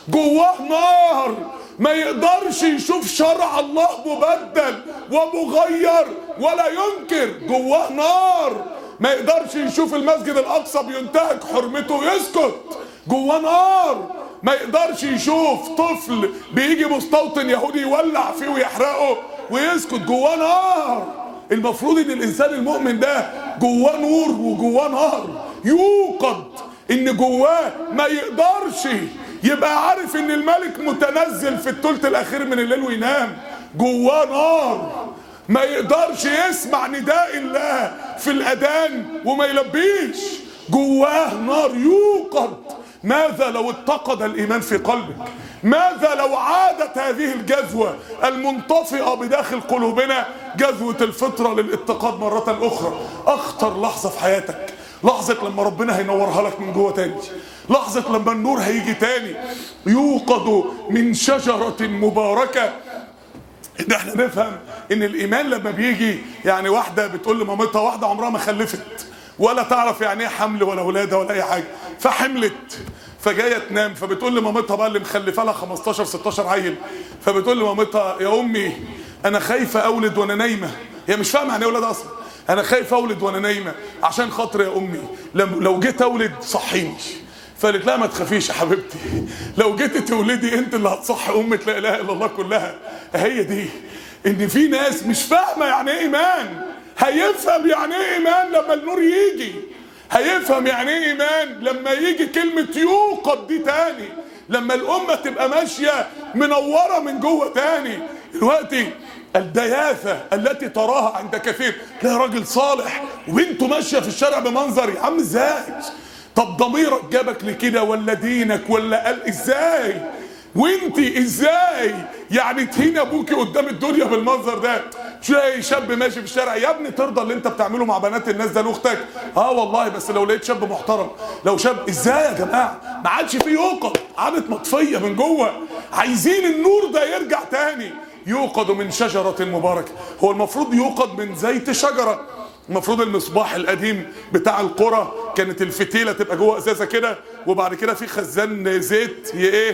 جواه نار، ما يقدرش يشوف شرع الله مبدل ومغير ولا ينكر. جواه نار، ما يقدرش يشوف المسجد الأقصى بينتهك حرمته يسكت. جواه نار، ما يقدرش يشوف طفل بيجي مستوطن يهودي يولع فيه ويحرقه ويسكت. جواه نار. المفروض ان الانسان المؤمن ده جواه نور وجواه نار يوقد، ان جواه ما يقدرش يبقى عارف ان الملك متنزل في الثلث الاخير من الليل وينام. جواه نار، ما يقدرش يسمع نداء الله في الاذان وما يلبيش. جواه نار يوقد. ماذا لو اتقد الايمان في قلبك؟ ماذا لو عادت هذه الجذوة المنطفئة بداخل قلوبنا جذوة الفطرة للاتقاد مرة اخرى؟ اخطر لحظة في حياتك لحظة لما ربنا هينورها لك من جوه تاني، لحظة لما النور هيجي تاني. يوقد من شجرة مباركة. ان احنا نفهم ان الايمان لما بيجي، يعني واحدة بتقول لمامتها، واحدة عمرها ما خلفت ولا تعرف يعني ايه حمل ولا ولادة ولا اي حاجة، فحملت فجايه تنام، فبتقول لمامتها بقى اللي مخلفه لها 15 16 عيل، فبتقول لمامتها يا امي انا خايفه اولد وانا نايمه. هي مش فاهمه يعني ايه ولاد اصلا. انا خايفه اولد وانا نايمه، عشان خاطر يا امي لو جيت اولد صحيني. فقالت لها ما تخافيش يا حبيبتي، لو جيتي تولدي انت اللي هتصحي امه لا اله الا الله كلها. هي دي ان في ناس مش فاهمه يعني ايه ايمان. هيفهم يعني ايه ايمان لما النور يجي، هيفهم يعني ايه ايمان لما يجي كلمة يوقد دي تاني، لما الامة تبقى ماشية منورة من جوه تاني. دلوقتي الدياثة التي تراها عند كثير، تلاقي راجل صالح وبنته ماشية في الشارع بمنظر، يا عم ازاي؟ طب ضميرك جابك لكده ولا دينك ولا قال ازاي؟ وانتي ازاي يعني تهين ابوكي قدام الدنيا بالمنظر ده؟ تلاقي شاب ماشي في الشارع، يا ابني ترضى اللي انت بتعمله مع بنات الناس ده لاختك؟ اه والله، بس لو لقيت شاب محترم، لو شاب ازاي يا جماعه؟ ما عادش فيه يوقد، عادت مطفيه من جوه. عايزين النور ده يرجع تاني. يوقد من شجره مباركه. هو المفروض يوقد من زيت شجره. المفروض المصباح القديم بتاع القرى كانت الفتيله تبقى جوه ازازه كده، وبعد كده في خزان زيت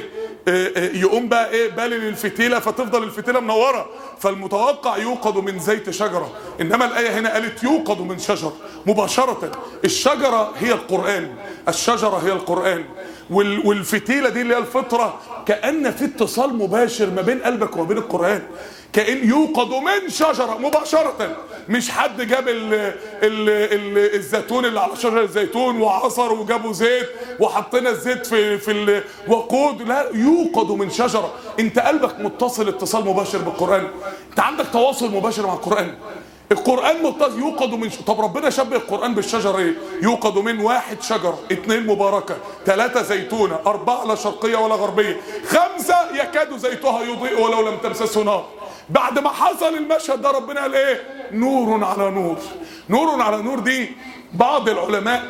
يقوم بقى بالي للفتيله، فتفضل الفتيله منوره. فالمتوقع يوقد من زيت شجره، انما الايه هنا قالت يوقد من شجر مباشره. الشجره هي القران، الشجره هي القران، والفتيله دي اللي هي الفطره. كأن في اتصال مباشر ما بين قلبك وما بين القرآن. كأن يوقد من شجرة مباشرة، مش حد جاب الزيتون اللي على شجر الزيتون وعصر وجابوا زيت وحطينا الزيت في الوقود. لا، يوقد من شجرة. انت قلبك متصل اتصال مباشر بالقرآن، انت عندك تواصل مباشر مع القرآن. القرآن متصل. يوقد من طب ربنا شبه القرآن بالشجر ايه؟ يوقد من 1 شجرة، 2 مباركة، 3 زيتونة، 4 لا شرقية ولا غربية، 5 يكاد زيتها يضيء ولو لم تمسسه نار. بعد ما حصل المشهد ده ربنا قال ايه؟ نور على نور. نور على نور دي بعض العلماء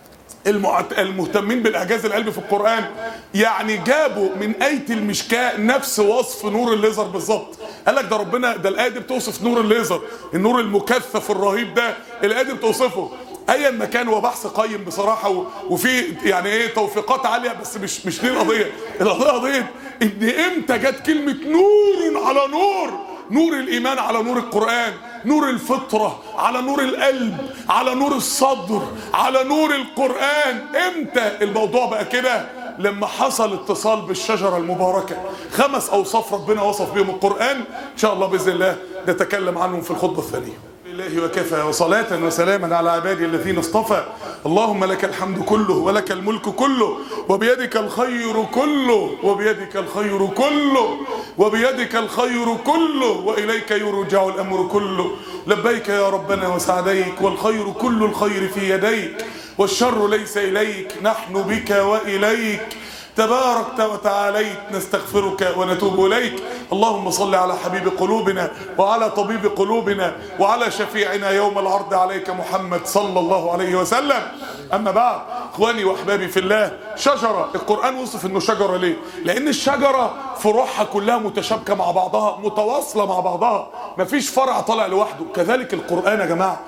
المهتمين بالاعجاز العلمي في القرآن يعني جابوا من آية المشكاة نفس وصف نور الليزر بالظبط. قال لك ده ربنا، ده الآية دي بتوصف نور الليزر، النور المكثف الرهيب ده، الآية دي بتوصفه. ايا ما كان هو بحث قيم بصراحه، وفي يعني ايه توفيقات عاليه، بس مش دي القضيه. القضيه قضيه ان امتى جت كلمه نور على نور؟ نور الايمان على نور القران، نور الفطره على نور القلب، على نور الصدر، على نور القران. امتى الموضوع بقى كده؟ لما حصل اتصال بالشجره المباركه. 5 اوصاف ربنا وصف بهم القران، ان شاء الله باذن الله نتكلم عنهم في الخطبه الثانيه. الله وكفى، وصلاة وسلاما على عبادي الذين اصطفى. اللهم لك الحمد كله ولك الملك كله وبيدك الخير كله، وبيدك الخير كله، وبيدك الخير كله، وإليك يرجع الأمر كله. لبيك يا ربنا وسعديك، والخير كل الخير في يديك، والشر ليس إليك، نحن بك وإليك. تباركت وتعاليت، نستغفرك ونتوب إليك. اللهم صل على حبيب قلوبنا وعلى طبيب قلوبنا وعلى شفيعنا يوم العرض عليك محمد صلى الله عليه وسلم. أما بعد، إخواني وأحبابي في الله، شجرة القرآن وصف إنه شجرة ليه؟ لأن الشجرة فروعها كلها متشابكة مع بعضها، متواصلة مع بعضها، مفيش فرع طالع لوحده. كذلك القرآن يا جماعة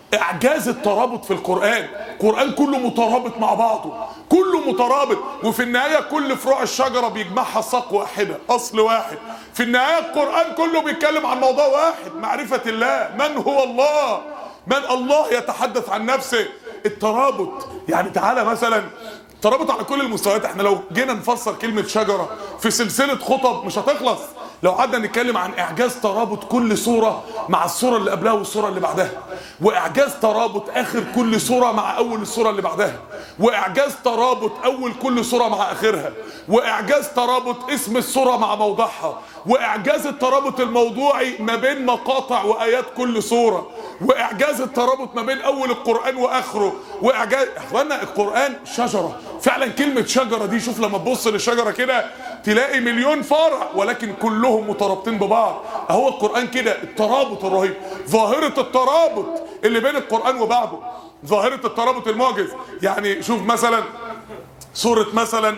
اعجاز الترابط في القرآن. القرآن كله مترابط مع بعضه، كله مترابط، وفي النهاية كل فروع الشجرة بيجمعها ساق واحدة، اصل واحد. في النهاية القرآن كله بيتكلم عن موضوع واحد، معرفة الله. من هو الله؟ من الله يتحدث عن نفسه. الترابط يعني تعالى مثلا ترابط على كل المستويات. احنا لو جينا نفسر كلمة شجرة في سلسلة خطب مش هتخلص. لو قعدنا نتكلم عن اعجاز ترابط كل سورة مع السورة اللي قبلها والسورة اللي بعدها، واعجاز ترابط اخر كل سورة مع اول السورة اللي بعدها، واعجاز ترابط اول كل سورة مع اخرها، واعجاز ترابط اسم السورة مع موضعها، واعجاز الترابط الموضوعي ما بين مقاطع وايات كل سورة، واعجاز الترابط ما بين اول القرآن واخره، واعجاز. اخوانا القرآن شجرة فعلا. كلمة شجرة دي شوف لما تبص للشجرة كده تلاقي مليون فرع ولكن كلهم مترابطين ببعض. اهو القرآن كده الترابط الرهيب، ظاهرة الترابط اللي بين القرآن وبعضه، ظاهرة الترابط المعجز. يعني شوف مثلا سورة مثلا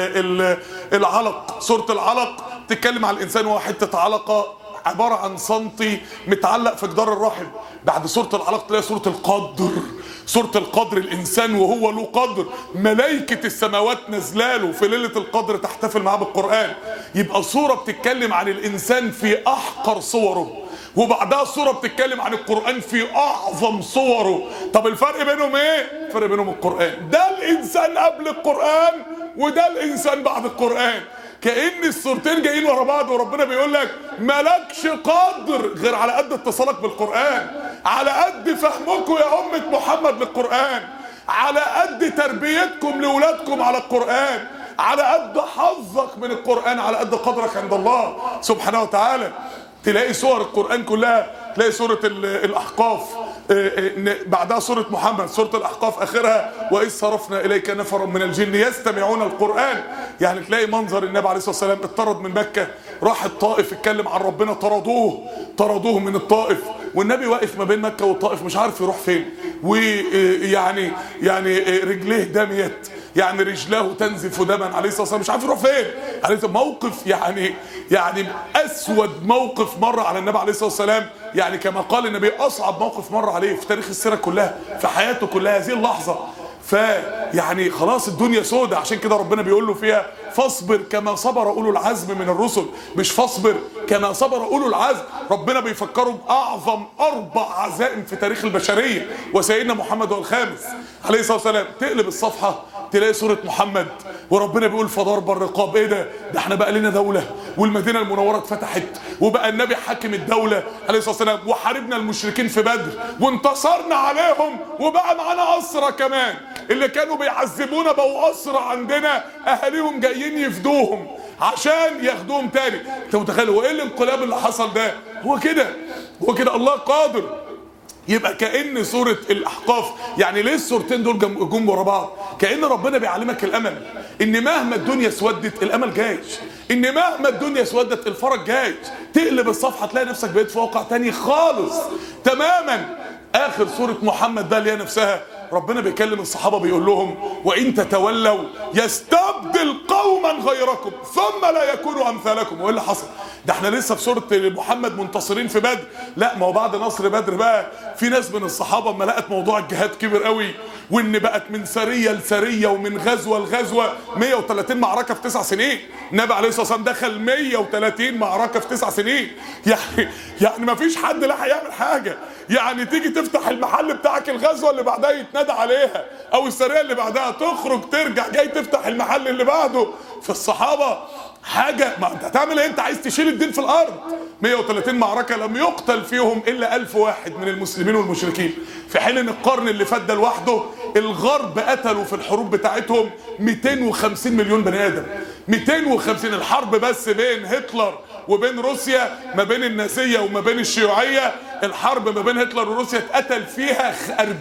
العلق. سورة العلق تتكلم عن الانسان وهو حتة علقة عبارة عن سنتي متعلق في جدار الرحم. بعد سورة العلق تلاقي سورة القدر. سورة القدر الانسان وهو له قدر، ملائكة السماوات نزلاله في ليلة القدر تحتفل معاه بالقرآن. يبقى سورة بتتكلم عن الانسان في احقر صوره، وبعدها سورة بتتكلم عن القرآن في اعظم صوره. طب الفرق بينهم ايه؟ الفرق بينهم القرآن. ده الانسان قبل القرآن وده الانسان بعد القرآن. كأن السورتين جايين ورا بعض وربنا بيقول لك مالكش قدر غير على قد اتصالك بالقرآن، على قد فهمكم يا أمة محمد للقرآن، على قد تربيتكم لأولادكم على القرآن، على قد حظك من القرآن، على قد قدرك عند الله سبحانه وتعالى. تلاقي سور القرآن كلها، تلاقي سورة الأحقاف بعدها سورة محمد، سورة الأحقاف آخرها وإذ صرفنا إليك نفرا من الجن يستمعون القرآن. يعني تلاقي منظر النبي عليه الصلاة والسلام اطرد من مكة راح الطائف اتكلم عن ربنا، طردوه من الطائف، والنبي واقف ما بين مكة والطائف مش عارف يروح فين، ويعني رجليه دميت، يعني رجلاه تنزف دما عليه الصلاة والسلام مش عارف يروح فين. عليه موقف يعني أسود موقف مر على النبي عليه الصلاة والسلام، يعني كما قال النبي أصعب موقف مر عليه في تاريخ السيرة كلها، في حياته كلها هذه اللحظة. فيعني خلاص الدنيا سودة. عشان كده ربنا بيقول له فيها فاصبر كما صبر أولو العزم من الرسل، مش فاصبر كما صبر أولو العزم. ربنا بيفكروا بأعظم 4 عزائم في تاريخ البشرية وسيدنا محمد هو الخامس عليه الصلاة والسلام. تقلب الصفحة تلاقي سورة محمد وربنا بيقول فضرب الرقاب. ايه ده احنا بقى لنا دولة والمدينة المنورة اتفتحت وبقى النبي حاكم الدولة عليه الصلاة والسلام، وحاربنا المشركين في بدر وانتصرنا عليهم وبقى معانا أسرى كمان. اللي كانوا بيعذبونا بقوا أسرى عندنا، أهاليهم جايين يفدوهم عشان ياخدوهم تاني. انت متخيل هو ايه الانقلاب اللي حصل ده؟ هو كده الله قادر. يبقى كأن سورة الأحقاف يعني ليه السورتين دول جم ورا بعض؟ كأن ربنا بيعلمك الأمل، إن مهما الدنيا اسودت الأمل جاي، إن مهما الدنيا اسودت الفرج جاي. تقلب الصفحة تلاقي نفسك بقيت في واقع تاني خالص تماما. آخر سورة محمد بقى اللي هي نفسها ربنا بيكلم الصحابة بيقول لهم وإن تتولوا يستبدل قوما غيركم ثم لا يكونوا أمثالكم. وإيه اللي حصل؟ ده احنا لسه في سورة محمد منتصرين في بدر. لا، ما هو بعد نصر بدر بقى في ناس من الصحابة اما لقت موضوع الجهاد كبر قوي، وان بقت من سرية لسرية ومن غزوة لغزوة 130 معركة في 9 سنين. النبي عليه الصلاة والسلام دخل 130 معركة في 9 سنين. يعني ما فيش حد لا هيعمل حاجة. يعني تيجي تفتح المحل بتاعك الغزوة اللي بعدها يتنادى عليها، او السرية اللي بعدها تخرج ترجع جاي تفتح المحل اللي بعده. في الصحابة حاجة، ما انت هتعمل ايه؟ انت عايز تشيل الدين في الارض. 130 معركة لم يقتل فيهم الا 1000 واحد من المسلمين والمشركين، في حين ان القرن اللي فات ده لوحده الغرب قتلوا في الحروب بتاعتهم 250 مليون بني ادم. 250. الحرب بس بين هتلر وبين روسيا، ما بين النازية وما بين الشيوعية، الحرب ما بين هتلر وروسيا اتقتل فيها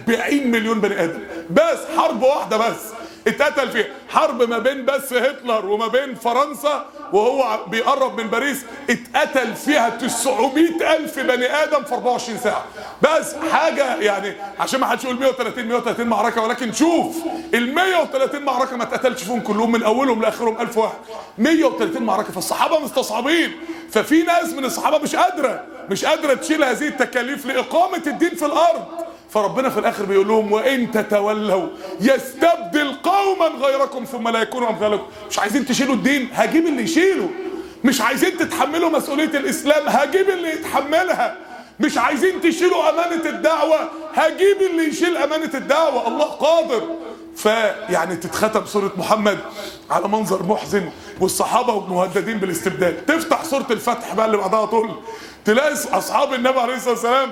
40 مليون بني ادم. بس حرب واحدة بس اتقتل فيها. حرب ما بين بس هتلر وما بين فرنسا وهو بيقرب من باريس اتقتل فيها 900 ألف بني آدم في 24 ساعة. بس حاجة يعني عشان ما حدش يقول 130 معركة، ولكن شوف ال 130 معركة ما اتقتلش فيهم كلهم من أولهم لآخرهم 1000 واحد. 130 معركة. فالصحابة مستصعبين. ففي ناس من الصحابة مش قادرة تشيل هذه التكاليف لإقامة الدين في الأرض. فربنا في الاخر بيقول لهم وان تتولوا يستبدل قوما غيركم ثم لا يكونوا امثالكم. مش عايزين تشيلوا الدين؟ هجيب اللي يشيله. مش عايزين تتحملوا مسؤوليه الاسلام؟ هجيب اللي يتحملها. مش عايزين تشيلوا امانه الدعوه؟ هجيب اللي يشيل امانه الدعوه. الله قادر. فيعني تتختم سوره محمد على منظر محزن والصحابه مهددين بالاستبداد. تفتح سوره الفتح بقى اللي بعدها طول، تلاقي اصحاب النبي عليه الصلاه والسلام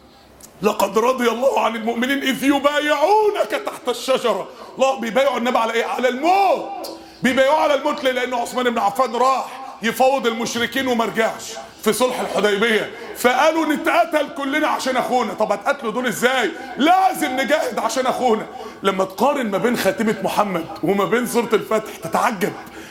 لقد رضي الله عن المؤمنين اذ يبايعونك تحت الشجره. الله بيبايعوا النبي على ايه؟ على الموت. بيبايعوا على الموت ليه؟ لان عثمان بن عفان راح يفاوض المشركين وما رجعش في صلح الحديبيه، فقالوا نتقاتل كلنا عشان اخونا. طب هتقاتلوا دول ازاي؟ لازم نجاهد عشان اخونا. لما تقارن ما بين خاتمه محمد وما بين سوره الفتح تتعجب.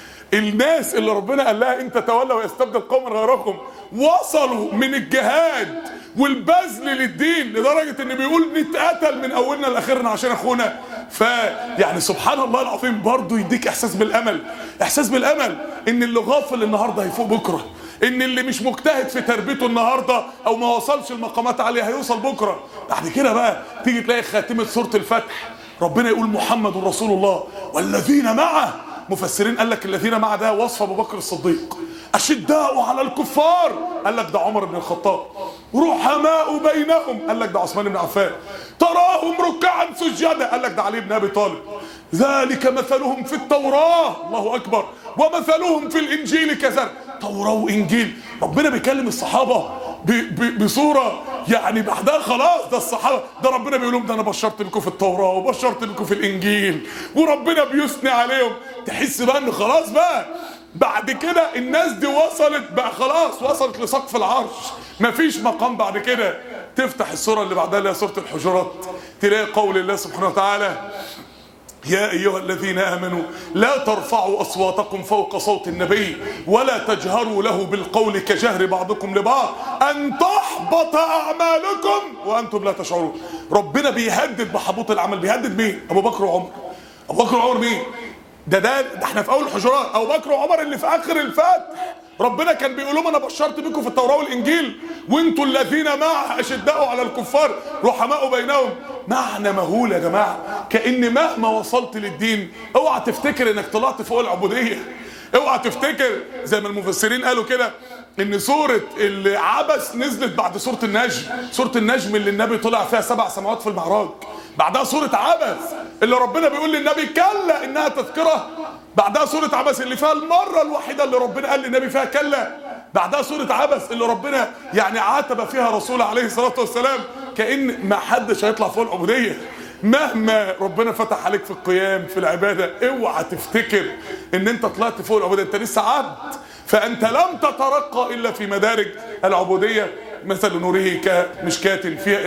الناس اللي ربنا قال لها ان تتولوا ويستبدل قوما غيركم وصلوا من الجهاد والبذل للدين لدرجه ان بيقول نتقاتل من اولنا لاخرنا عشان اخونا. فيعني سبحان الله العظيم برضه يديك احساس بالامل. احساس بالامل ان اللي غافل النهارده هيفوق بكره، ان اللي مش مجتهد في تربيته النهارده او ما وصلش المقامات عاليه هيوصل بكره. بعد كده بقى تيجي تلاقي خاتمه سوره الفتح ربنا يقول محمد رسول الله والذين معه. مفسرين قال لك الذين معه ده وصف ابو بكر الصديق. اشداء على الكفار قال لك ده عمر بن الخطاب. رحماء بينهم قال لك ده عثمان بن عفان. تراهم ركعا سجدا قال لك ده علي بن ابي طالب. ذلك مثلهم في التوراه الله اكبر ومثلهم في الانجيل كزرع. توراه وانجيل. ربنا بيكلم الصحابه بصوره يعني بعدها خلاص ده الصحابه ده ربنا بيقول لهم ده انا بشرت بكم في التوراه وبشرت بكم في الانجيل وربنا بيثني عليهم. تحس بقى ان خلاص بقى بعد كده الناس دي وصلت بقى خلاص وصلت لسقف العرش مفيش مقام بعد كده. تفتح السوره اللي بعدها اللي هي سوره الحجرات تلاقي قول الله سبحانه وتعالى يا أيها الذين آمنوا لا ترفعوا أصواتكم فوق صوت النبي ولا تجهروا له بالقول كجهر بعضكم لبعض أن تحبط أعمالكم وأنتم لا تشعرون. ربنا بيهدد بحبوط العمل. بيهدد مين؟ أبو بكر وعمر. أبو بكر وعمر مين؟ ده احنا في أول الحجرات. أبو بكر وعمر اللي في آخر الفتح ربنا كان بيقول لهم انا بشرت بكم في التوراه والانجيل وانتم الذين معه اشداء على الكفار رحماء بينهم. معنى مهول يا جماعه. كأن مهما وصلت للدين اوعى تفتكر انك طلعت فوق العبوديه. اوعى تفتكر زي ما المفسرين قالوا كده ان سوره العبس نزلت بعد سوره النجم. سوره النجم اللي النبي طلع فيها 7 سماوات في المعراج. بعدها سوره عبس اللي ربنا بيقول للنبي كلا انها تذكره. بعدها سوره عبس اللي فيها المره الوحيده اللي ربنا قال للنبي فيها كلا. بعدها سوره عبس اللي ربنا يعني عاتب فيها رسوله عليه الصلاه والسلام. كأن ما حدش هيطلع فوق العبوديه. مهما ربنا فتح عليك في القيام في العباده اوعى تفتكر ان انت طلعت فوق العبوديه. انت لسه عبد. فانت لم تترقى الا في مدارج العبوديه. مثل نوره كمشكاة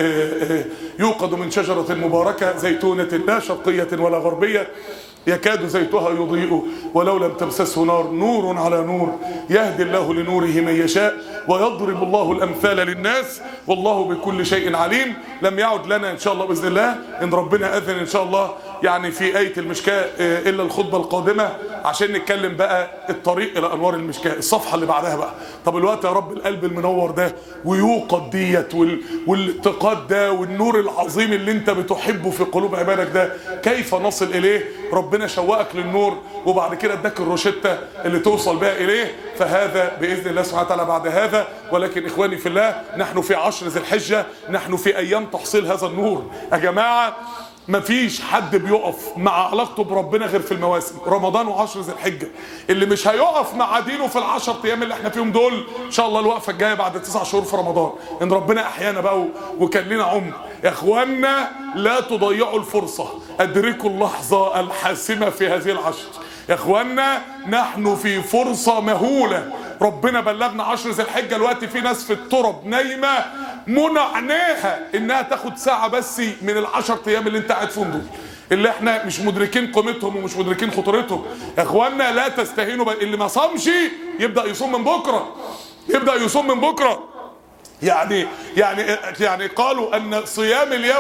في يوقد من شجرة مباركة زيتونة لا شرقية ولا غربية يكاد زيتها يضيء ولو لم تمسسه نار. نور على نور يهدي الله لنوره من يشاء ويضرب الله الأمثال للناس والله بكل شيء عليم. لم يعد لنا إن شاء الله بإذن الله إن ربنا أذن إن شاء الله يعني في آية المشكاة إلا الخطبة القادمة عشان نتكلم بقى الطريق إلى أنوار المشكاة الصفحة اللي بعدها بقى. طب الوقت يا رب القلب المنور ده ويوقد ديت والاتقاد ده والنور العظيم اللي انت بتحبه في قلوب عبادك ده كيف نصل إليه؟ ربنا شوقك للنور وبعد كده اداك الروشتة اللي توصل بها إليه. فهذا بإذن الله سبحانه وتعالى بعد هذا. ولكن إخواني في الله نحن في 10 ذي الحجة. نحن في أيام تحصيل هذا النور يا جماعة. مفيش حد بيقف مع علاقته بربنا غير في المواسم رمضان و10 ذي الحجه. اللي مش هيقف مع دينه في ال10 ايام اللي احنا فيهم دول ان شاء الله الوقفه الجايه بعد 9 شهور في رمضان ان ربنا احيانا بقى وكان لنا عمر. يا اخوانا لا تضيعوا الفرصه. ادركوا اللحظه الحاسمه في هذه ال10. يا اخوانا نحن في فرصه مهوله. ربنا بلغنا 10 ذي الحجه. الوقت في ناس في الترب نايمه منع عينيها انها تاخد ساعه بس من ال10 ايام اللي انت قاعد فيهم دول اللي احنا مش مدركين قيمتهم ومش مدركين خطورتهم. يا اخوانا لا تستهينوا. اللي ما صامش يبدا يصوم من بكره. يبدا يصوم من بكره. يعني قالوا ان صيام اليوم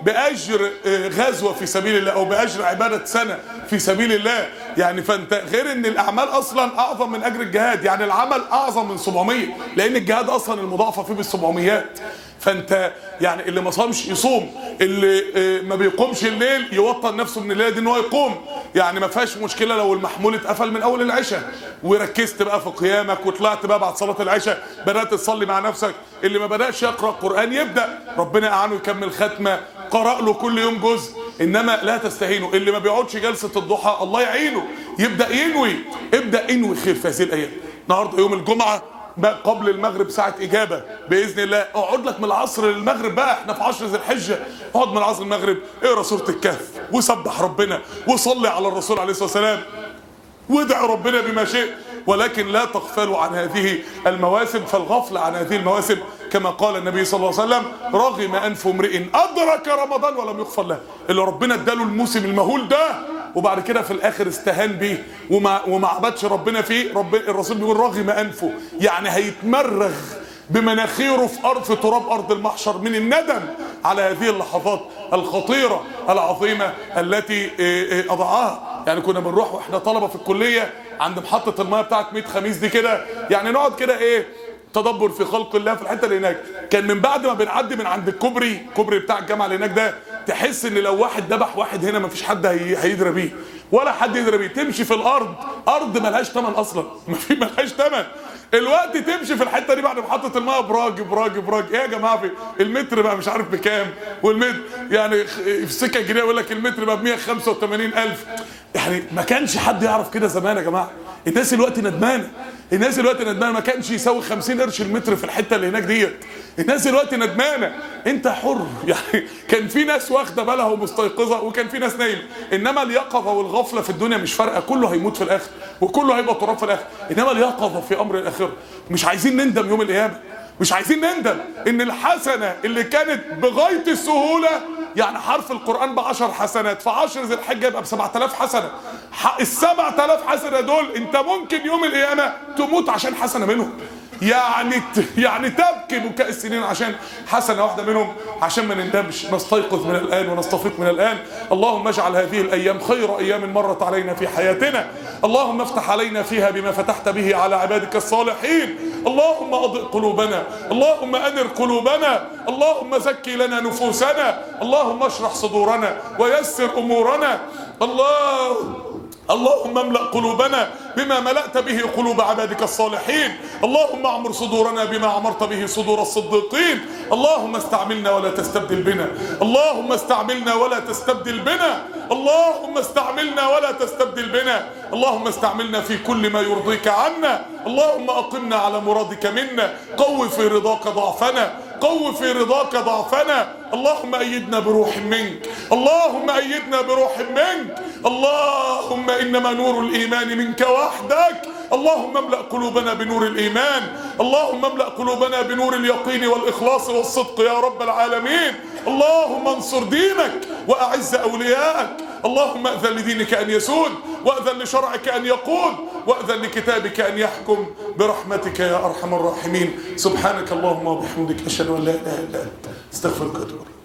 باجر غزوه في سبيل الله او باجر عباده سنه في سبيل الله. يعني فانت غير ان الاعمال اصلا اعظم من اجر الجهاد، يعني العمل اعظم من 700، لان الجهاد اصلا المضاعفه فيه بال700. فانت يعني اللي ما صامش يصوم، اللي ما بيقومش الليل يوطن نفسه من الليله دي ان هو يقوم. يعني ما فيهاش مشكله لو المحمول اتقفل من اول العشاء وركزت بقى في قيامك وطلعت بقى بعد صلاه العشاء بدات تصلي مع نفسك. اللي ما بداش يقرا قران يبدا، ربنا اعانه يكمل ختمه، قرأ له كل يوم جزء. انما لا تستهينوا، اللي ما بيقعدش جلسه الضحى الله يعينه يبدا ينوي. ابدا انوي خير في هذه الايام. النهارده يوم الجمعه بقى قبل المغرب ساعة إجابة بإذن الله. اقعد لك من العصر للمغرب بقى، احنا في 10 ذي الحجة، اقعد من العصر للمغرب اقرا سورة الكهف وسبح ربنا وصلي على الرسول عليه الصلاة والسلام وادعوا ربنا بما شئت. ولكن لا تغفلوا عن هذه المواسم، فالغفل عن هذه المواسم كما قال النبي صلى الله عليه وسلم رغم أنف امرئ أدرك رمضان ولم يغفر له. اللي ربنا اداله الموسم المهول ده وبعد كده في الاخر استهان بيه وما عبدش ربنا فيه، الرسول بيقول رغم انفه، يعني هيتمرغ بمناخيره في تراب ارض المحشر من الندم على هذه اللحظات الخطيره العظيمه التي اضاعها. يعني كنا بنروح واحنا طلبه في الكليه عند محطه الميه بتاعت 100 خميس دي كده، يعني نقعد كده تدبر في خلق الله في الحته اللي هناك. كان من بعد ما بنعدي من عند الكوبري بتاع الجامعه اللي هناك ده، تحس ان لو واحد ذبح واحد هنا مفيش حد هيدرى بيه ولا حد يدرى بيه. تمشي في الارض، ارض ملهاش ثمن اصلا، ملهاش ثمن. الوقت تمشي في الحته دي بعد محطه الميه براج براج براج. ايه يا جماعه، في المتر بقى مش عارف بكام، والمتر يعني في السكه الجنيه يقول لك المتر بقى ب 185,000. يعني ما كانش حد يعرف كده زمان يا جماعه. الناس الوقت ندمانه، الناس الوقت ندمانه. ما كانش يساوي 50 قرش المتر في الحته اللي هناك ديت. الناس الوقت ندمانه، انت حر. يعني كان في ناس واخده بالها ومستيقظه وكان في ناس نايمه. انما اليقظه والغفله في الدنيا مش فارقه، كله هيموت في الاخر وكله هيبقى تراب في الاخر. انما اليقظه في امر الاخره. مش عايزين نندم يوم القيامه، مش عايزين نندم ان الحسنه اللي كانت بغايه السهوله، يعني حرف القران ب10 حسنات في 10 ذي الحجه يبقى ب7000 حسنه. ال7000 حسنه دول انت ممكن يوم القيامه تموت عشان حسنه منهم. يعني تبكي بكاء السنين عشان حسنه واحده منهم. عشان ما نندمش، نستيقظ من الان ونستفيق من الان. اللهم اجعل هذه الايام خير ايام مرت علينا في حياتنا. اللهم افتح علينا فيها بما فتحت به على عبادك الصالحين. اللهم اضئ قلوبنا، اللهم انر قلوبنا، اللهم زكي لنا نفوسنا، اللهم اشرح صدورنا ويسر امورنا. اللهم املأ قلوبنا بما ملأت به قلوب عبادك الصالحين. اللهم اعمر صدورنا بما عمرت به صدور الصديقين. اللهم استعملنا ولا تستبدل بنا، اللهم استعملنا ولا تستبدل بنا، اللهم استعملنا ولا تستبدل بنا، اللهم استعملنا في كل ما يرضيك عنا. اللهم اقمنا على مرادك منا، قو في رضاك ضعفنا، قو في رضاك ضعفنا. اللهم أيدنا بروح منك، اللهم أيدنا بروح منك. اللهم إنما نور الإيمان منك وحدك. اللهم املأ قلوبنا بنور الإيمان، اللهم املأ قلوبنا بنور اليقين والإخلاص والصدق يا رب العالمين. اللهم انصر دينك وأعز أولياءك. اللهم أذن لدينك أن يسود، وأذن لشرعك أن يقود، وأذن لكتابك أن يحكم برحمتك يا أرحم الراحمين. سبحانك اللهم وبحمدك، أشهد أن لا إله إلا أنت، استغفرك وأتوب إليك.